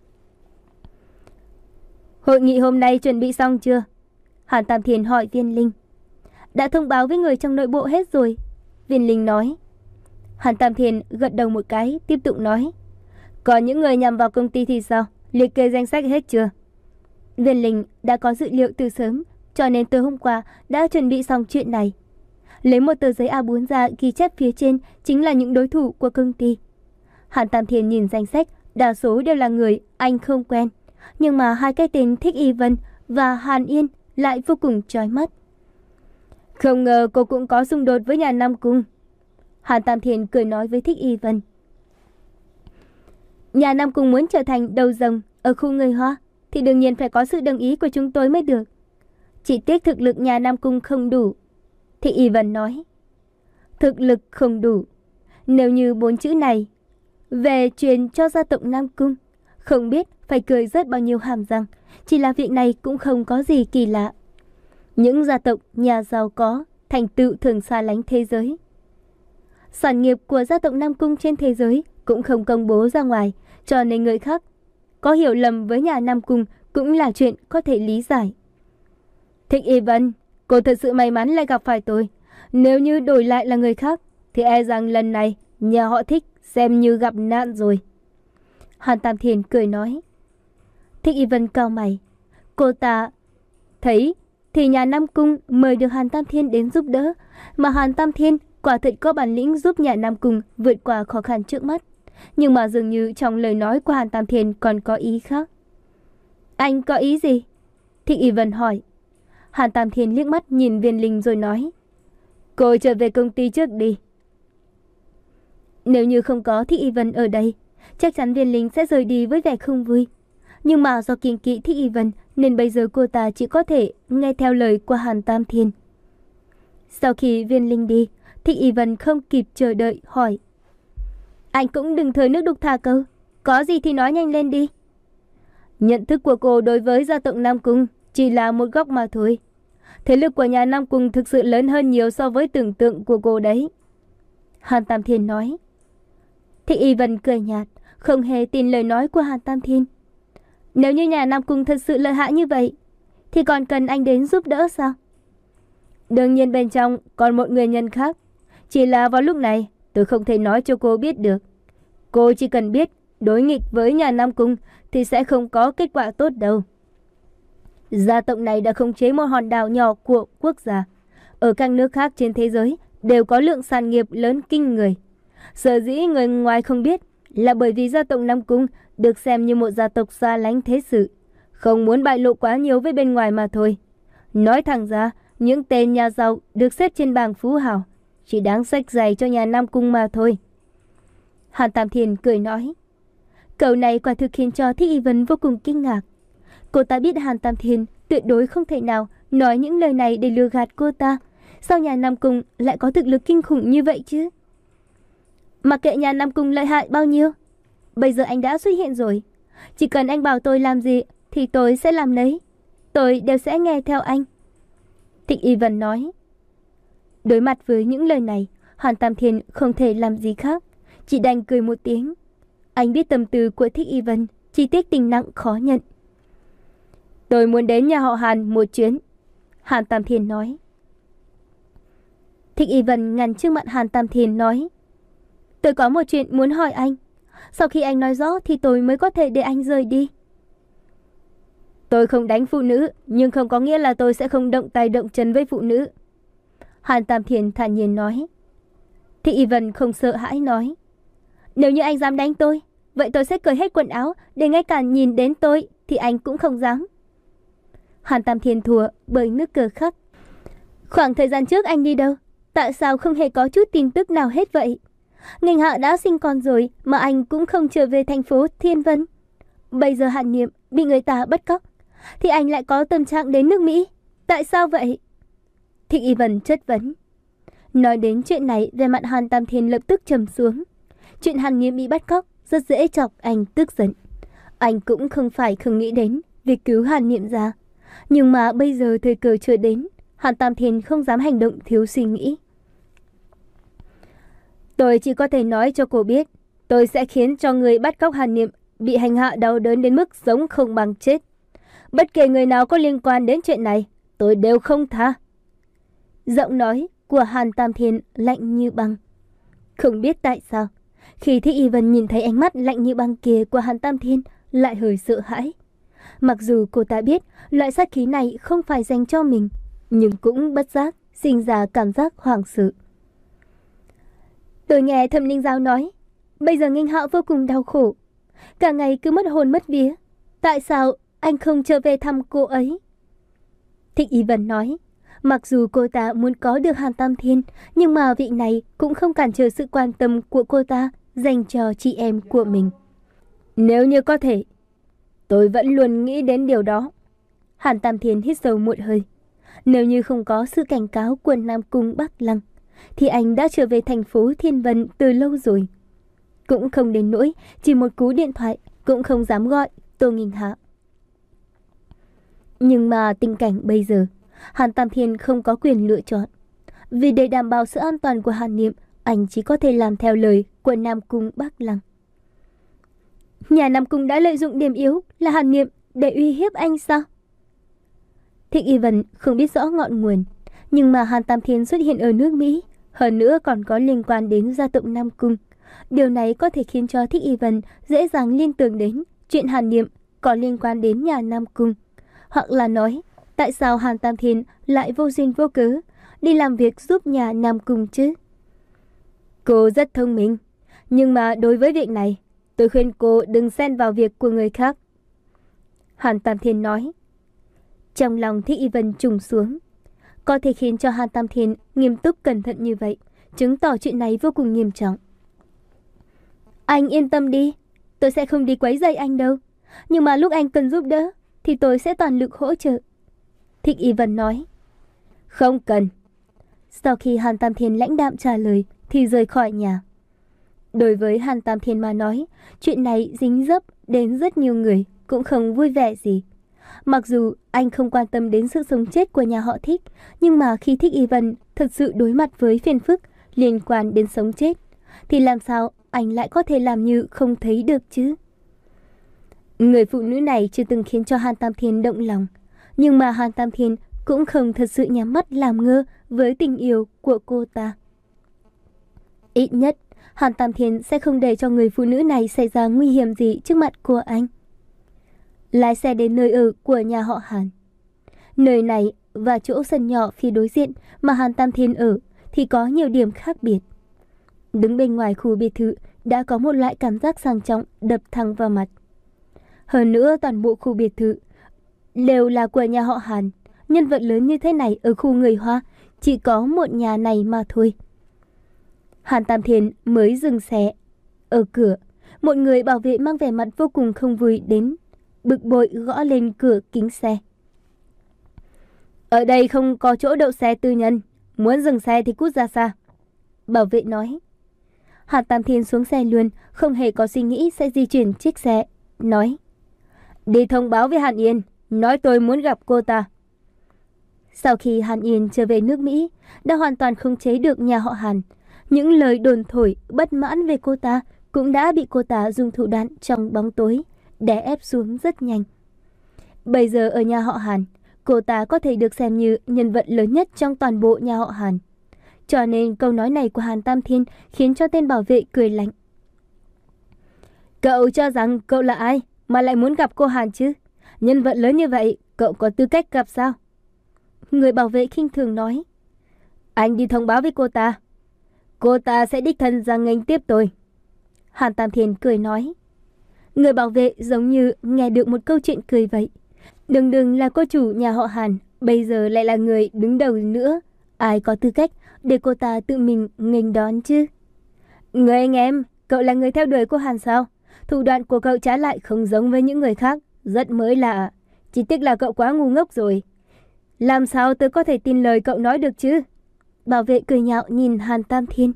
Hội nghị hôm nay chuẩn bị xong chưa? Hàn Tam Thiên hỏi Viên Linh. Đã thông báo với người trong nội bộ hết rồi, Viên Linh nói. Hàn Tam Thiên gật đầu một cái, tiếp tục nói. Còn những người nhằm vào công ty thì sao? Liệt kê danh sách hết chưa? Viên Linh đã có dự liệu từ sớm, cho nên từ hôm qua đã chuẩn bị xong chuyện này. Lấy một tờ giấy A bốn ra, ghi chép phía trên chính là những đối thủ của công ty. Hàn Tam Thiên nhìn danh sách, đa số đều là người anh không quen. Nhưng mà hai cái tên Thích Y Vân và Hàn Yên lại vô cùng chói mắt. Không ngờ cô cũng có xung đột với nhà Nam Cung. Hàn Tam Thiên cười nói với Thích Y Vân. Nhà Nam Cung muốn trở thành đầu rồng ở khu người Hoa thì đương nhiên phải có sự đồng ý của chúng tôi mới được. Chỉ tiếc thực lực nhà Nam Cung không đủ. Thích Y Vân nói. Thực lực không đủ. Nếu như bốn chữ này về truyền cho gia tộc Nam Cung, không biết phải cười rớt bao nhiêu hàm răng. Chỉ là việc này cũng không có gì kỳ lạ. Những gia tộc nhà giàu có thành tựu thường xa lánh thế giới. Sản nghiệp của gia tộc Nam Cung trên thế giới cũng không công bố ra ngoài, cho nên người khác có hiểu lầm với nhà Nam Cung cũng là chuyện có thể lý giải. Thích Y Vân, cô thật sự may mắn lại gặp phải tôi. Nếu như đổi lại là người khác thì e rằng lần này nhà họ Thích xem như gặp nạn rồi. Hàn Tam Thiên cười nói. Thích Y Vân cau mày. Cô ta thấy thì nhà Nam Cung mời được Hàn Tam Thiên đến giúp đỡ, mà Hàn Tam Thiên quả thật có bản lĩnh giúp nhà Nam Cung vượt qua khó khăn trước mắt. Nhưng mà dường như trong lời nói của Hàn Tam Thiên còn có ý khác. Anh có ý gì? Thích Y Vân hỏi. Hàn Tam Thiên liếc mắt nhìn Viên Linh rồi nói. Cô trở về công ty trước đi. Nếu như không có Thích Y Vân ở đây, chắc chắn Viên Linh sẽ rời đi với vẻ không vui. Nhưng mà do kiêng kỵ Thích Y Vân nên bây giờ cô ta chỉ có thể nghe theo lời của Hàn Tam Thiên. Sau khi Viên Linh đi, Thích Y Vân không kịp chờ đợi hỏi. Anh cũng đừng thở nước đục thả câu. Có gì thì nói nhanh lên đi. Nhận thức của cô đối với gia tộc Nam Cung chỉ là một góc mà thôi. Thế lực của nhà Nam Cung thực sự lớn hơn nhiều so với tưởng tượng của cô đấy. Hàn Tam Thiên nói. Thích Y Vân cười nhạt, không hề tin lời nói của Hàn Tam Thiên. Nếu như nhà Nam Cung thật sự lợi hại như vậy, thì còn cần anh đến giúp đỡ sao? Đương nhiên bên trong còn một người nhân khác. Chỉ là vào lúc này tôi không thể nói cho cô biết được. Cô chỉ cần biết đối nghịch với nhà Nam Cung thì sẽ không có kết quả tốt đâu. Gia tộc này đã khống chế một hòn đảo nhỏ của quốc gia. Ở các nước khác trên thế giới đều có lượng sản nghiệp lớn kinh người. Sở dĩ người ngoài không biết là bởi vì gia tộc Nam Cung được xem như một gia tộc xa lánh thế sự, không muốn bại lộ quá nhiều với bên ngoài mà thôi. Nói thẳng ra, những tên nhà giàu được xếp trên bảng phú hào chỉ đáng xách giày cho nhà Nam Cung mà thôi. Hàn Tam Thiên cười nói. Câu này quả thực khiến cho Thích Y Vân vô cùng kinh ngạc. Cô ta biết Hàn Tam Thiên tuyệt đối không thể nào nói những lời này để lừa gạt cô ta. Sao nhà Nam Cung lại có thực lực kinh khủng như vậy chứ? Mặc kệ nhà Nam Cung lợi hại bao nhiêu, bây giờ anh đã xuất hiện rồi. Chỉ cần anh bảo tôi làm gì thì tôi sẽ làm đấy. Tôi đều sẽ nghe theo anh. Thích Y Vân nói. Đối mặt với những lời này, Hàn Tam Thiên không thể làm gì khác, chỉ đành cười một tiếng. Anh biết tâm tư của Thích Y Vân, chi tiết tình nặng khó nhận. Tôi muốn đến nhà họ Hàn một chuyến, Hàn Tam Thiên nói. Thích Y Vân ngăn trước mặt Hàn Tam Thiên nói. Tôi có một chuyện muốn hỏi anh. Sau khi anh nói rõ thì tôi mới có thể để anh rời đi. Tôi không đánh phụ nữ, nhưng không có nghĩa là tôi sẽ không động tay động chân với phụ nữ, Hàn Tam Thiên thản nhiên nói. Thích Y Vân không sợ hãi nói. Nếu như anh dám đánh tôi, vậy tôi sẽ cởi hết quần áo, để ngay cả nhìn đến tôi thì anh cũng không dám. Hàn Tam Thiên thua bởi nước cờ khắc. Khoảng thời gian trước anh đi đâu? Tại sao không hề có chút tin tức nào hết vậy? Nghênh Hạ đã sinh con rồi mà anh cũng không trở về thành phố Thiên Vân. Bây giờ Hàn Niệm bị người ta bắt cóc, thì anh lại có tâm trạng đến nước Mỹ. Tại sao vậy? Thích Y Vân chất vấn. Nói đến chuyện này, về mặt Hàn Tam Thiên lập tức trầm xuống. Chuyện Hàn Niệm bị bắt cóc rất dễ chọc anh tức giận. Anh cũng không phải không nghĩ đến việc cứu Hàn Niệm ra. Nhưng mà bây giờ thời cơ chưa đến, Hàn Tam Thiên không dám hành động thiếu suy nghĩ. Tôi chỉ có thể nói cho cô biết, tôi sẽ khiến cho người bắt cóc Hàn Niệm bị hành hạ đau đớn đến mức sống không bằng chết. Bất kể người nào có liên quan đến chuyện này, tôi đều không tha. Giọng nói của Hàn Tam Thiên lạnh như băng. Không biết tại sao, khi Thích Y Vân nhìn thấy ánh mắt lạnh như băng kia của Hàn Tam Thiên, lại hơi sợ hãi. Mặc dù cô ta biết loại sát khí này không phải dành cho mình, nhưng cũng bất giác sinh ra cảm giác hoảng sợ. Tôi nghe Thẩm Linh Giao nói, bây giờ Nghênh Hạo vô cùng đau khổ, cả ngày cứ mất hồn mất vía. Tại sao anh không trở về thăm cô ấy? Thích Y Vân nói, mặc dù cô ta muốn có được Hàn Tam Thiên, nhưng mà vị này cũng không cản trở sự quan tâm của cô ta dành cho chị em của mình. Nếu như có thể, tôi vẫn luôn nghĩ đến điều đó. Hàn Tam Thiên hít sâu một hơi. Nếu như không có sự cảnh cáo của Nam Cung Bắc Lăng, thì anh đã trở về thành phố Thiên Vân từ lâu rồi. Cũng không đến nỗi chỉ một cú điện thoại cũng không dám gọi Tô Nghênh Hạ. Nhưng mà tình cảnh bây giờ, Hàn Tam Thiên không có quyền lựa chọn. Vì để đảm bảo sự an toàn của Hàn Niệm, anh chỉ có thể làm theo lời của Nam Cung Bắc Lăng. Nhà Nam Cung đã lợi dụng điểm yếu là Hàn Niệm để uy hiếp anh sao? Thích Y Vân không biết rõ ngọn nguồn, nhưng mà Hàn Tam Thiên xuất hiện ở nước Mỹ, hơn nữa còn có liên quan đến gia tộc Nam Cung. Điều này có thể khiến cho Thích Y Vân dễ dàng liên tưởng đến chuyện Hàn Niệm có liên quan đến nhà Nam Cung. Hoặc là nói, tại sao Hàn Tam Thiên lại vô duyên vô cớ đi làm việc giúp nhà Nam Cung chứ? Cô rất thông minh, nhưng mà đối với việc này, tôi khuyên cô đừng xen vào việc của người khác, Hàn Tam Thiên nói. Trong lòng Thích Y Vân trùng xuống. Có thể khiến cho Hàn Tam Thiên nghiêm túc cẩn thận như vậy, chứng tỏ chuyện này vô cùng nghiêm trọng. Anh yên tâm đi, tôi sẽ không đi quấy rầy anh đâu. Nhưng mà lúc anh cần giúp đỡ thì tôi sẽ toàn lực hỗ trợ, Thích Y Vân nói. Không cần. Sau khi Hàn Tam Thiên lãnh đạm trả lời thì rời khỏi nhà. Đối với Hàn Tam Thiên mà nói, chuyện này dính dấp đến rất nhiều người cũng không vui vẻ gì. Mặc dù anh không quan tâm đến sự sống chết của nhà họ Thích, nhưng mà khi Thích Y Vân thật sự đối mặt với phiền phức liên quan đến sống chết, thì làm sao anh lại có thể làm như không thấy được chứ? Người phụ nữ này chưa từng khiến cho Hàn Tam Thiên động lòng, nhưng mà Hàn Tam Thiên cũng không thật sự nhắm mắt làm ngơ với tình yêu của cô ta. Ít nhất, Hàn Tam Thiên sẽ không để cho người phụ nữ này xảy ra nguy hiểm gì trước mặt của anh. Lái xe đến nơi ở của nhà họ Hàn. Nơi này và chỗ sân nhỏ phía đối diện mà Hàn Tam Thiên ở thì có nhiều điểm khác biệt. Đứng bên ngoài khu biệt thự đã có một loại cảm giác sang trọng đập thẳng vào mặt. Hơn nữa toàn bộ khu biệt thự đều là của nhà họ Hàn, nhân vật lớn như thế này ở khu người Hoa chỉ có một nhà này mà thôi. Hàn Tam Thiên mới dừng xe. Ở cửa, một người bảo vệ mang vẻ mặt vô cùng không vui đến, bực bội gõ lên cửa kính xe. Ở đây không có chỗ đậu xe tư nhân, muốn dừng xe thì cút ra xa. Bảo vệ nói. Hàn Tam Thiên xuống xe luôn, không hề có suy nghĩ sẽ di chuyển chiếc xe. Nói. Đi thông báo với Hàn Yên, nói tôi muốn gặp cô ta. Sau khi Hàn Yên trở về nước Mỹ, đã hoàn toàn khống chế được nhà họ Hàn. Những lời đồn thổi bất mãn về cô ta cũng đã bị cô ta dùng thủ đoạn trong bóng tối đè ép xuống rất nhanh. Bây giờ ở nhà họ Hàn, cô ta có thể được xem như nhân vật lớn nhất trong toàn bộ nhà họ Hàn. Cho nên câu nói này của Hàn Tam Thiên khiến cho tên bảo vệ cười lạnh. Cậu cho rằng cậu là ai mà lại muốn gặp cô Hàn chứ? Nhân vật lớn như vậy, cậu có tư cách gặp sao? Người bảo vệ khinh thường nói. Anh đi thông báo với cô ta. Cô ta sẽ đích thân ra nghênh tiếp tôi. Hàn Tam Thiên cười nói. Người bảo vệ giống như nghe được một câu chuyện cười vậy. Đừng đừng là cô chủ nhà họ Hàn, bây giờ lại là người đứng đầu nữa. Ai có tư cách để cô ta tự mình nghênh đón chứ? Người anh em, cậu là người theo đuổi cô Hàn sao? Thủ đoạn của cậu trái lại không giống với những người khác, rất mới lạ. Chỉ tiếc là cậu quá ngu ngốc rồi. Làm sao tôi có thể tin lời cậu nói được chứ? Bảo vệ cười nhạo nhìn Hàn Tam Thiên.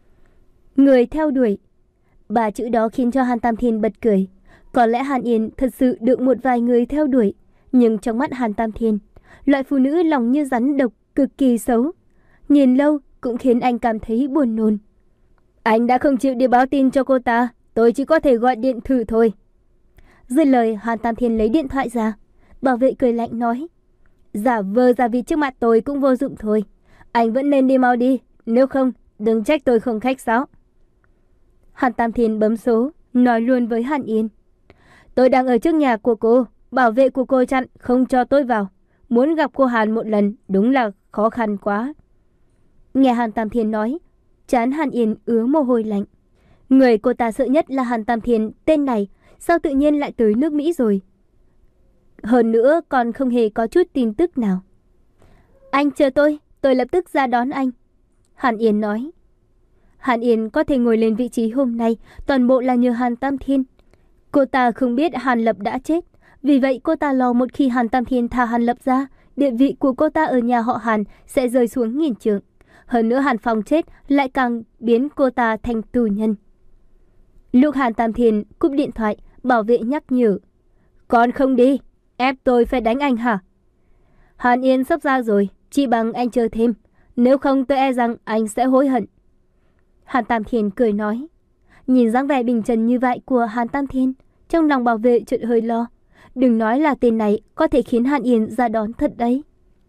Người theo đuổi. Ba chữ đó khiến cho Hàn Tam Thiên bật cười. Có lẽ Hàn Yên thật sự được một vài người theo đuổi, nhưng trong mắt Hàn Tam Thiên, loại phụ nữ lòng như rắn độc cực kỳ xấu. Nhìn lâu cũng khiến anh cảm thấy buồn nôn. Anh đã không chịu đi báo tin cho cô ta, tôi chỉ có thể gọi điện thử thôi. Dứt lời, Hàn Tam Thiên lấy điện thoại ra. Bảo vệ cười lạnh nói. Giả vờ giả vịt trước mặt tôi cũng vô dụng thôi. Anh vẫn nên đi mau đi, nếu không đừng trách tôi không khách sáo. Hàn Tam Thiên bấm số, nói luôn với Hàn Yên. Tôi đang ở trước nhà của cô, bảo vệ của cô chặn không cho tôi vào. Muốn gặp cô Hàn một lần đúng là khó khăn quá. Nghe Hàn Tam Thiên nói, trán Hàn Yên ứa mồ hôi lạnh. Người cô ta sợ nhất là Hàn Tam Thiên, tên này sao tự nhiên lại tới nước Mỹ rồi? Hơn nữa còn không hề có chút tin tức nào. Anh chờ tôi, tôi lập tức ra đón anh. Hàn Yên nói. Hàn Yên có thể ngồi lên vị trí hôm nay toàn bộ là nhờ Hàn Tam Thiên. Cô ta không biết Hàn Lập đã chết, vì vậy cô ta lo một khi Hàn Tam Thiên thả Hàn Lập ra, địa vị của cô ta ở nhà họ Hàn sẽ rơi xuống nghìn trượng. Hơn nữa Hàn Phong chết lại càng biến cô ta thành tù nhân. Lúc Hàn Tam Thiên cúp điện thoại, bảo vệ nhắc nhở. Con không đi, ép tôi phải đánh anh hả? Hàn Yên sắp ra rồi, chỉ bằng anh chờ thêm. Nếu không tôi e rằng anh sẽ hối hận. Hàn Tam Thiên cười nói. Nhìn dáng vẻ bình trần như vậy của Hàn Tam Thiên, trong lòng bảo vệ chợt hơi lo. Đừng nói là tên này có thể khiến Hàn Yên ra đón thật đấy.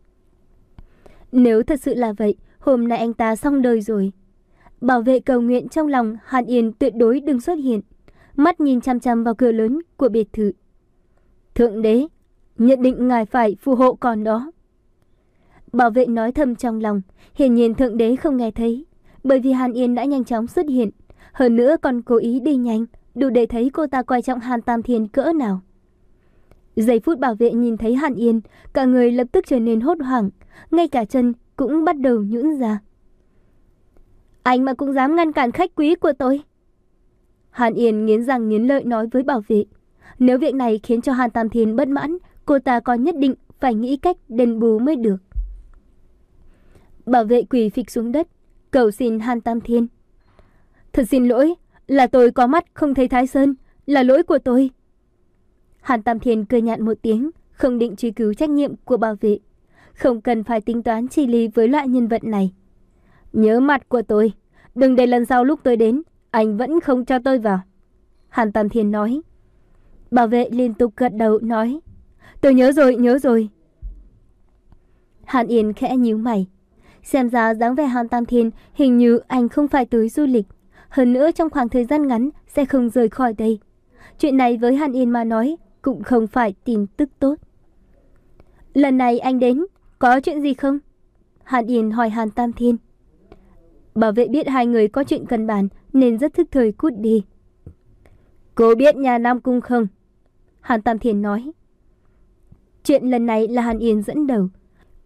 Nếu thật sự là vậy, hôm nay anh ta xong đời rồi. Bảo vệ cầu nguyện trong lòng Hàn Yên tuyệt đối đừng xuất hiện. Mắt nhìn chăm chăm vào cửa lớn của biệt thự. Thượng đế, nhận định ngài phải phù hộ con đó. Bảo vệ nói thầm trong lòng, hiển nhiên thượng đế không nghe thấy, bởi vì Hàn Yên đã nhanh chóng xuất hiện, hơn nữa còn cố ý đi nhanh, đủ để thấy cô ta coi trọng Hàn Tam Thiên cỡ nào. Giây phút bảo vệ nhìn thấy Hàn Yên, cả người lập tức trở nên hốt hoảng, ngay cả chân cũng bắt đầu nhũn ra. Anh mà cũng dám ngăn cản khách quý của tôi? Hàn Yên nghiến răng nghiến lợi nói với bảo vệ. Nếu việc này khiến cho Hàn Tam Thiên bất mãn, cô ta có nhất định phải nghĩ cách đền bù mới được. Bảo vệ quỳ phịch xuống đất, cầu xin Hàn Tam Thiên. Thật xin lỗi, là tôi có mắt không thấy Thái Sơn, là lỗi của tôi. Hàn Tam Thiên cười nhạt một tiếng, không định truy cứu trách nhiệm của bảo vệ. Không cần phải tính toán chi lý với loại nhân vật này. Nhớ mặt của tôi, đừng để lần sau lúc tôi đến, anh vẫn không cho tôi vào. Hàn Tam Thiên nói. Bảo vệ liên tục gật đầu nói. Tôi nhớ rồi, nhớ rồi. Hàn Yên khẽ nhíu mày. Xem ra dáng vẻ Hàn Tam Thiên hình như anh không phải tới du lịch. Hơn nữa trong khoảng thời gian ngắn sẽ không rời khỏi đây. Chuyện này với Hàn Yên mà nói cũng không phải tin tức tốt. Lần này anh đến, có chuyện gì không? Hàn Yên hỏi Hàn Tam Thiên. Bảo vệ biết hai người có chuyện cần bàn nên rất thức thời cút đi. Cô biết nhà Nam Cung không? Hàn Tam Thiên nói. Chuyện lần này là Hàn Yên dẫn đầu.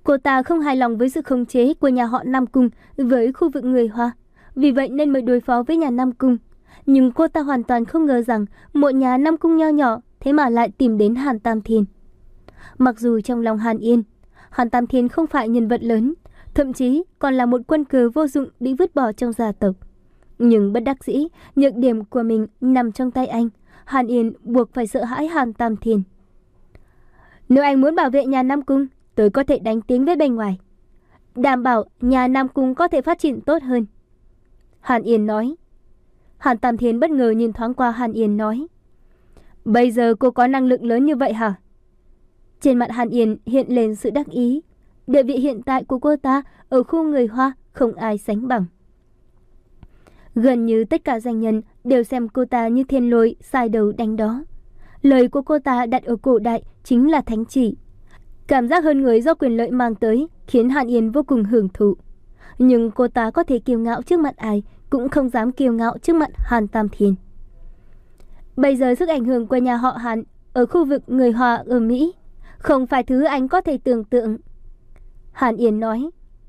Cô ta không hài lòng với sự khống chế của nhà họ Nam Cung với khu vực người Hoa, vì vậy nên mới đối phó với nhà Nam Cung. Nhưng cô ta hoàn toàn không ngờ rằng một nhà Nam Cung nho nhỏ thế mà lại tìm đến Hàn Tam Thiên. Mặc dù trong lòng Hàn Yên, Hàn Tam Thiên không phải nhân vật lớn, thậm chí còn là một quân cờ vô dụng bị vứt bỏ trong gia tộc. Nhưng bất đắc dĩ, nhược điểm của mình nằm trong tay anh, Hàn Yên buộc phải sợ hãi Hàn Tam Thiên. Nếu anh muốn bảo vệ nhà Nam Cung, tôi có thể đánh tiếng với bên ngoài, đảm bảo nhà Nam Cung có thể phát triển tốt hơn. Hàn Yên nói. Hàn Tam Thiên bất ngờ nhìn thoáng qua Hàn Yên nói. Bây giờ cô có năng lực lớn như vậy hả? Trên mặt Hàn Yên hiện lên sự đắc ý. Địa vị hiện tại của cô ta ở khu người Hoa không ai sánh bằng. Gần như tất cả danh nhân đều xem cô ta như thiên lôi sai đầu đánh đó. Lời của cô ta đặt ở cổ đại chính là thánh chỉ. Cảm giác hơn người do quyền lợi mang tới khiến Hàn Yên vô cùng hưởng thụ. Nhưng cô ta có thể kiêu ngạo trước mặt ai cũng không dám kiêu ngạo trước mặt Hàn Tam Thiên. Bây giờ sức ảnh hưởng của nhà họ Hàn ở khu vực người Hoa ở Mỹ không phải thứ anh có thể tưởng tượng. Hàn Yên nói.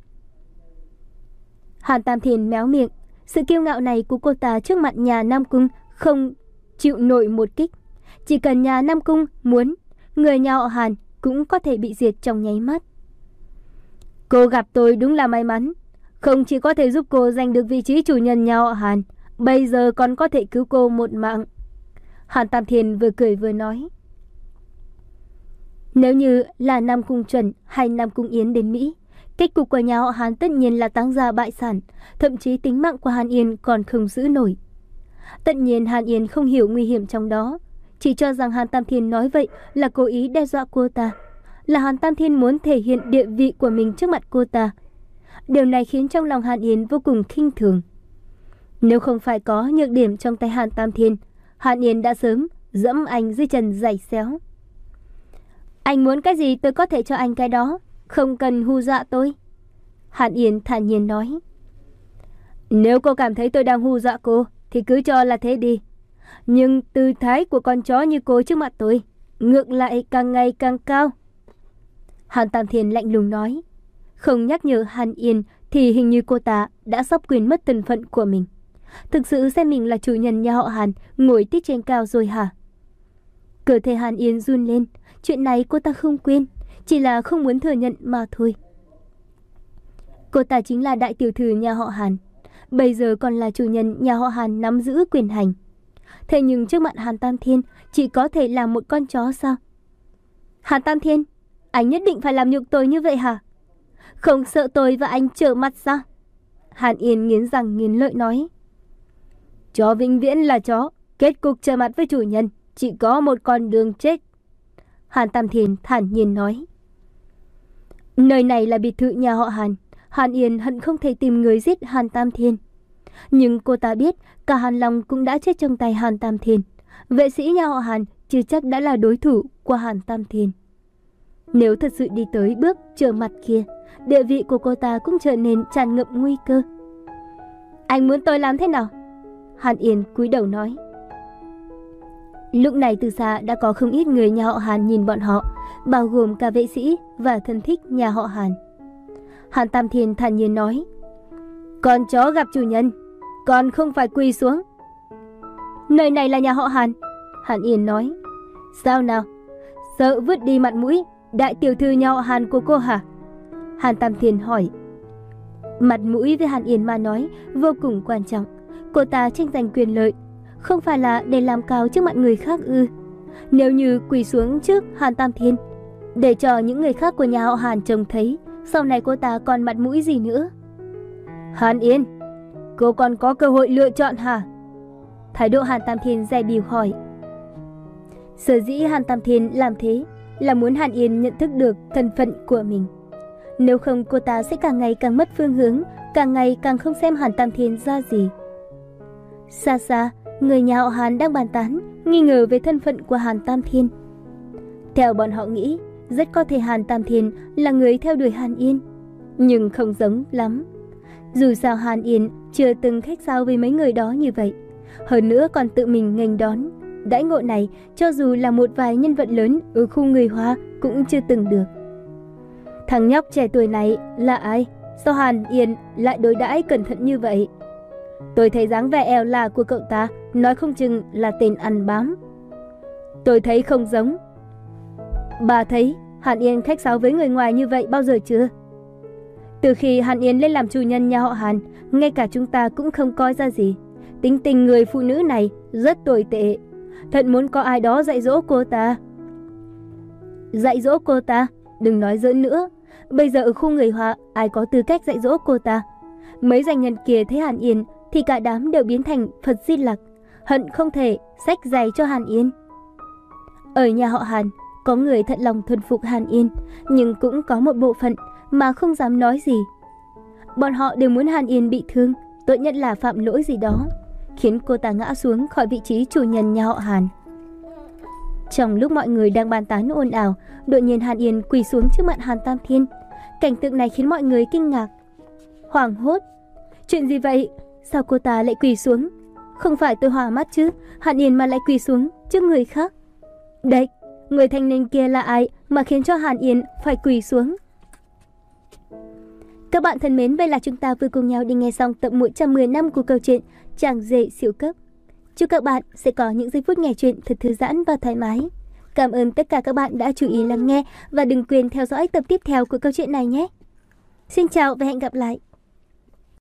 Hàn Tam Thiên méo miệng. Sự kiêu ngạo này của cô ta trước mặt nhà Nam Cung không chịu nổi một kích. Chỉ cần nhà Nam Cung muốn, người nhà họ Hàn cũng có thể bị diệt trong nháy mắt. Cô gặp tôi đúng là may mắn. Không chỉ có thể giúp cô giành được vị trí chủ nhân nhà họ Hàn, bây giờ còn có thể cứu cô một mạng. Hàn Tam Thiên vừa cười vừa nói. Nếu như là Nam Cung Chuẩn hay Nam Cung Yến đến Mỹ, kết cục của nhà họ Hàn tất nhiên là táng gia bại sản, thậm chí tính mạng của Hàn Yên còn không giữ nổi. Tất nhiên Hàn Yên không hiểu nguy hiểm trong đó, chỉ cho rằng Hàn Tam Thiên nói vậy là cố ý đe dọa cô ta, là Hàn Tam Thiên muốn thể hiện địa vị của mình trước mặt cô ta. Điều này khiến trong lòng Hàn Yên vô cùng khinh thường. Nếu không phải có nhược điểm trong tay Hàn Tam Thiên, Hàn Yên đã sớm dẫm anh dưới chân giày xéo. Anh muốn cái gì tôi có thể cho anh cái đó, không cần hù dọa tôi. Hàn Yên thản nhiên nói. Nếu cô cảm thấy tôi đang hù dọa cô thì cứ cho là thế đi. Nhưng tư thái của con chó như cô trước mặt tôi ngược lại càng ngày càng cao. Hàn Tam Thiên lạnh lùng nói. Không nhắc nhở Hàn Yên thì hình như cô ta đã sắp quên mất thân phận của mình. Thực sự xem mình là chủ nhân nhà họ Hàn ngồi tít trên cao rồi hả? Cơ thể Hàn Yên run lên. Chuyện này cô ta không quên, chỉ là không muốn thừa nhận mà thôi. Cô ta chính là đại tiểu thư nhà họ Hàn, bây giờ còn là chủ nhân nhà họ Hàn nắm giữ quyền hành. Thế nhưng trước mặt Hàn Tam Thiên chỉ có thể là một con chó sao? Hàn Tam Thiên, anh nhất định phải làm nhục tôi như vậy hả? Không sợ tôi và anh trở mặt sao? Hàn Yên nghiến răng nghiến lợi nói. Chó vĩnh viễn là chó, kết cục trở mặt với chủ nhân chỉ có một con đường chết. Hàn Tam Thiên thản nhiên nói. Nơi này là biệt thự nhà họ Hàn. Hàn Yên hận không thể tìm người giết Hàn Tam Thiên. Nhưng cô ta biết cả Hàn Long cũng đã chết trong tay Hàn Tam Thiên. Vệ sĩ nhà họ Hàn chưa chắc đã là đối thủ của Hàn Tam Thiên. Nếu thật sự đi tới bước trở mặt kia, địa vị của cô ta cũng trở nên tràn ngập nguy cơ. Anh muốn tôi làm thế nào? Hàn Yên cúi đầu nói. Lúc này từ xa đã có không ít người nhà họ Hàn nhìn bọn họ, bao gồm cả vệ sĩ và thân thích nhà họ Hàn. Hàn Tam Thiên thản nhiên nói. Con chó gặp chủ nhân, con không phải quỳ xuống. Nơi này là nhà họ Hàn. Hàn Yên nói. Sao nào? Sợ vứt đi mặt mũi đại tiểu thư nhà họ Hàn của cô hả? Hàn Tam Thiên hỏi. Mặt mũi với Hàn Yên mà nói vô cùng quan trọng. Cô ta tranh giành quyền lợi, không phải là để làm cao trước mặt người khác ư? Nếu như quỳ xuống trước Hàn Tam Thiên, để cho những người khác của nhà họ Hàn trông thấy, sau này cô ta còn mặt mũi gì nữa? Hàn Yên, cô còn có cơ hội lựa chọn hả? Thái độ Hàn Tam Thiên dè bỉu hỏi. Sở dĩ Hàn Tam Thiên làm thế là muốn Hàn Yên nhận thức được thân phận của mình. Nếu không cô ta sẽ càng ngày càng mất phương hướng, càng ngày càng không xem Hàn Tam Thiên ra gì. Xa xa, người nhà họ Hàn đang bàn tán, nghi ngờ về thân phận của Hàn Tam Thiên. Theo bọn họ nghĩ, rất có thể Hàn Tam Thiên là người theo đuổi Hàn Yên, nhưng không giống lắm. Dù sao Hàn Yên chưa từng khách sáo với mấy người đó như vậy, hơn nữa còn tự mình nghênh đón. Đãi ngộ này cho dù là một vài nhân vật lớn ở khu người Hoa cũng chưa từng được. Thằng nhóc trẻ tuổi này là ai? Sao Hàn Yên lại đối đãi cẩn thận như vậy? Tôi thấy dáng vẻ eo là của cậu ta, nói không chừng là tên ăn bám. Tôi thấy không giống. Bà thấy Hàn Yên khách sáo với người ngoài như vậy bao giờ chưa? Từ khi Hàn Yên lên làm chủ nhân nhà họ Hàn, ngay cả chúng ta cũng không coi ra gì. Tính tình người phụ nữ này rất tồi tệ. Thật muốn có ai đó dạy dỗ cô ta. Dạy dỗ cô ta? Đừng nói giỡn nữa. Bây giờ ở khu người Hoa, ai có tư cách dạy dỗ cô ta? Mấy doanh nhân kia thấy Hàn Yên thì cả đám đều biến thành Phật Di Lặc, hận không thể xách giày cho Hàn Yên. Ở nhà họ Hàn, có người thật lòng thuần phục Hàn Yên, nhưng cũng có một bộ phận mà không dám nói gì. Bọn họ đều muốn Hàn Yên bị thương, tốt nhất là phạm lỗi gì đó, khiến cô ta ngã xuống khỏi vị trí chủ nhân nhà họ Hàn. Trong lúc mọi người đang bàn tán ồn ào, đột nhiên Hàn Yên quỳ xuống trước mặt Hàn Tam Thiên. Cảnh tượng này khiến mọi người kinh ngạc, hoảng hốt. Chuyện gì vậy? Sao cô ta lại quỳ xuống? Không phải tôi hòa mắt chứ, Hàn Yên mà lại quỳ xuống trước người khác. Đấy, người thanh niên kia là ai mà khiến cho Hàn Yên phải quỳ xuống? Các bạn thân mến, vậy là chúng ta vừa cùng nhau đi nghe xong tập một trăm mười năm của câu chuyện Chàng rể siêu cấp. Chúc các bạn sẽ có những giây phút nghe chuyện thật thư giãn và thoải mái. Cảm ơn tất cả các bạn đã chú ý lắng nghe và đừng quên theo dõi tập tiếp theo của câu chuyện này nhé. Xin chào và hẹn gặp lại.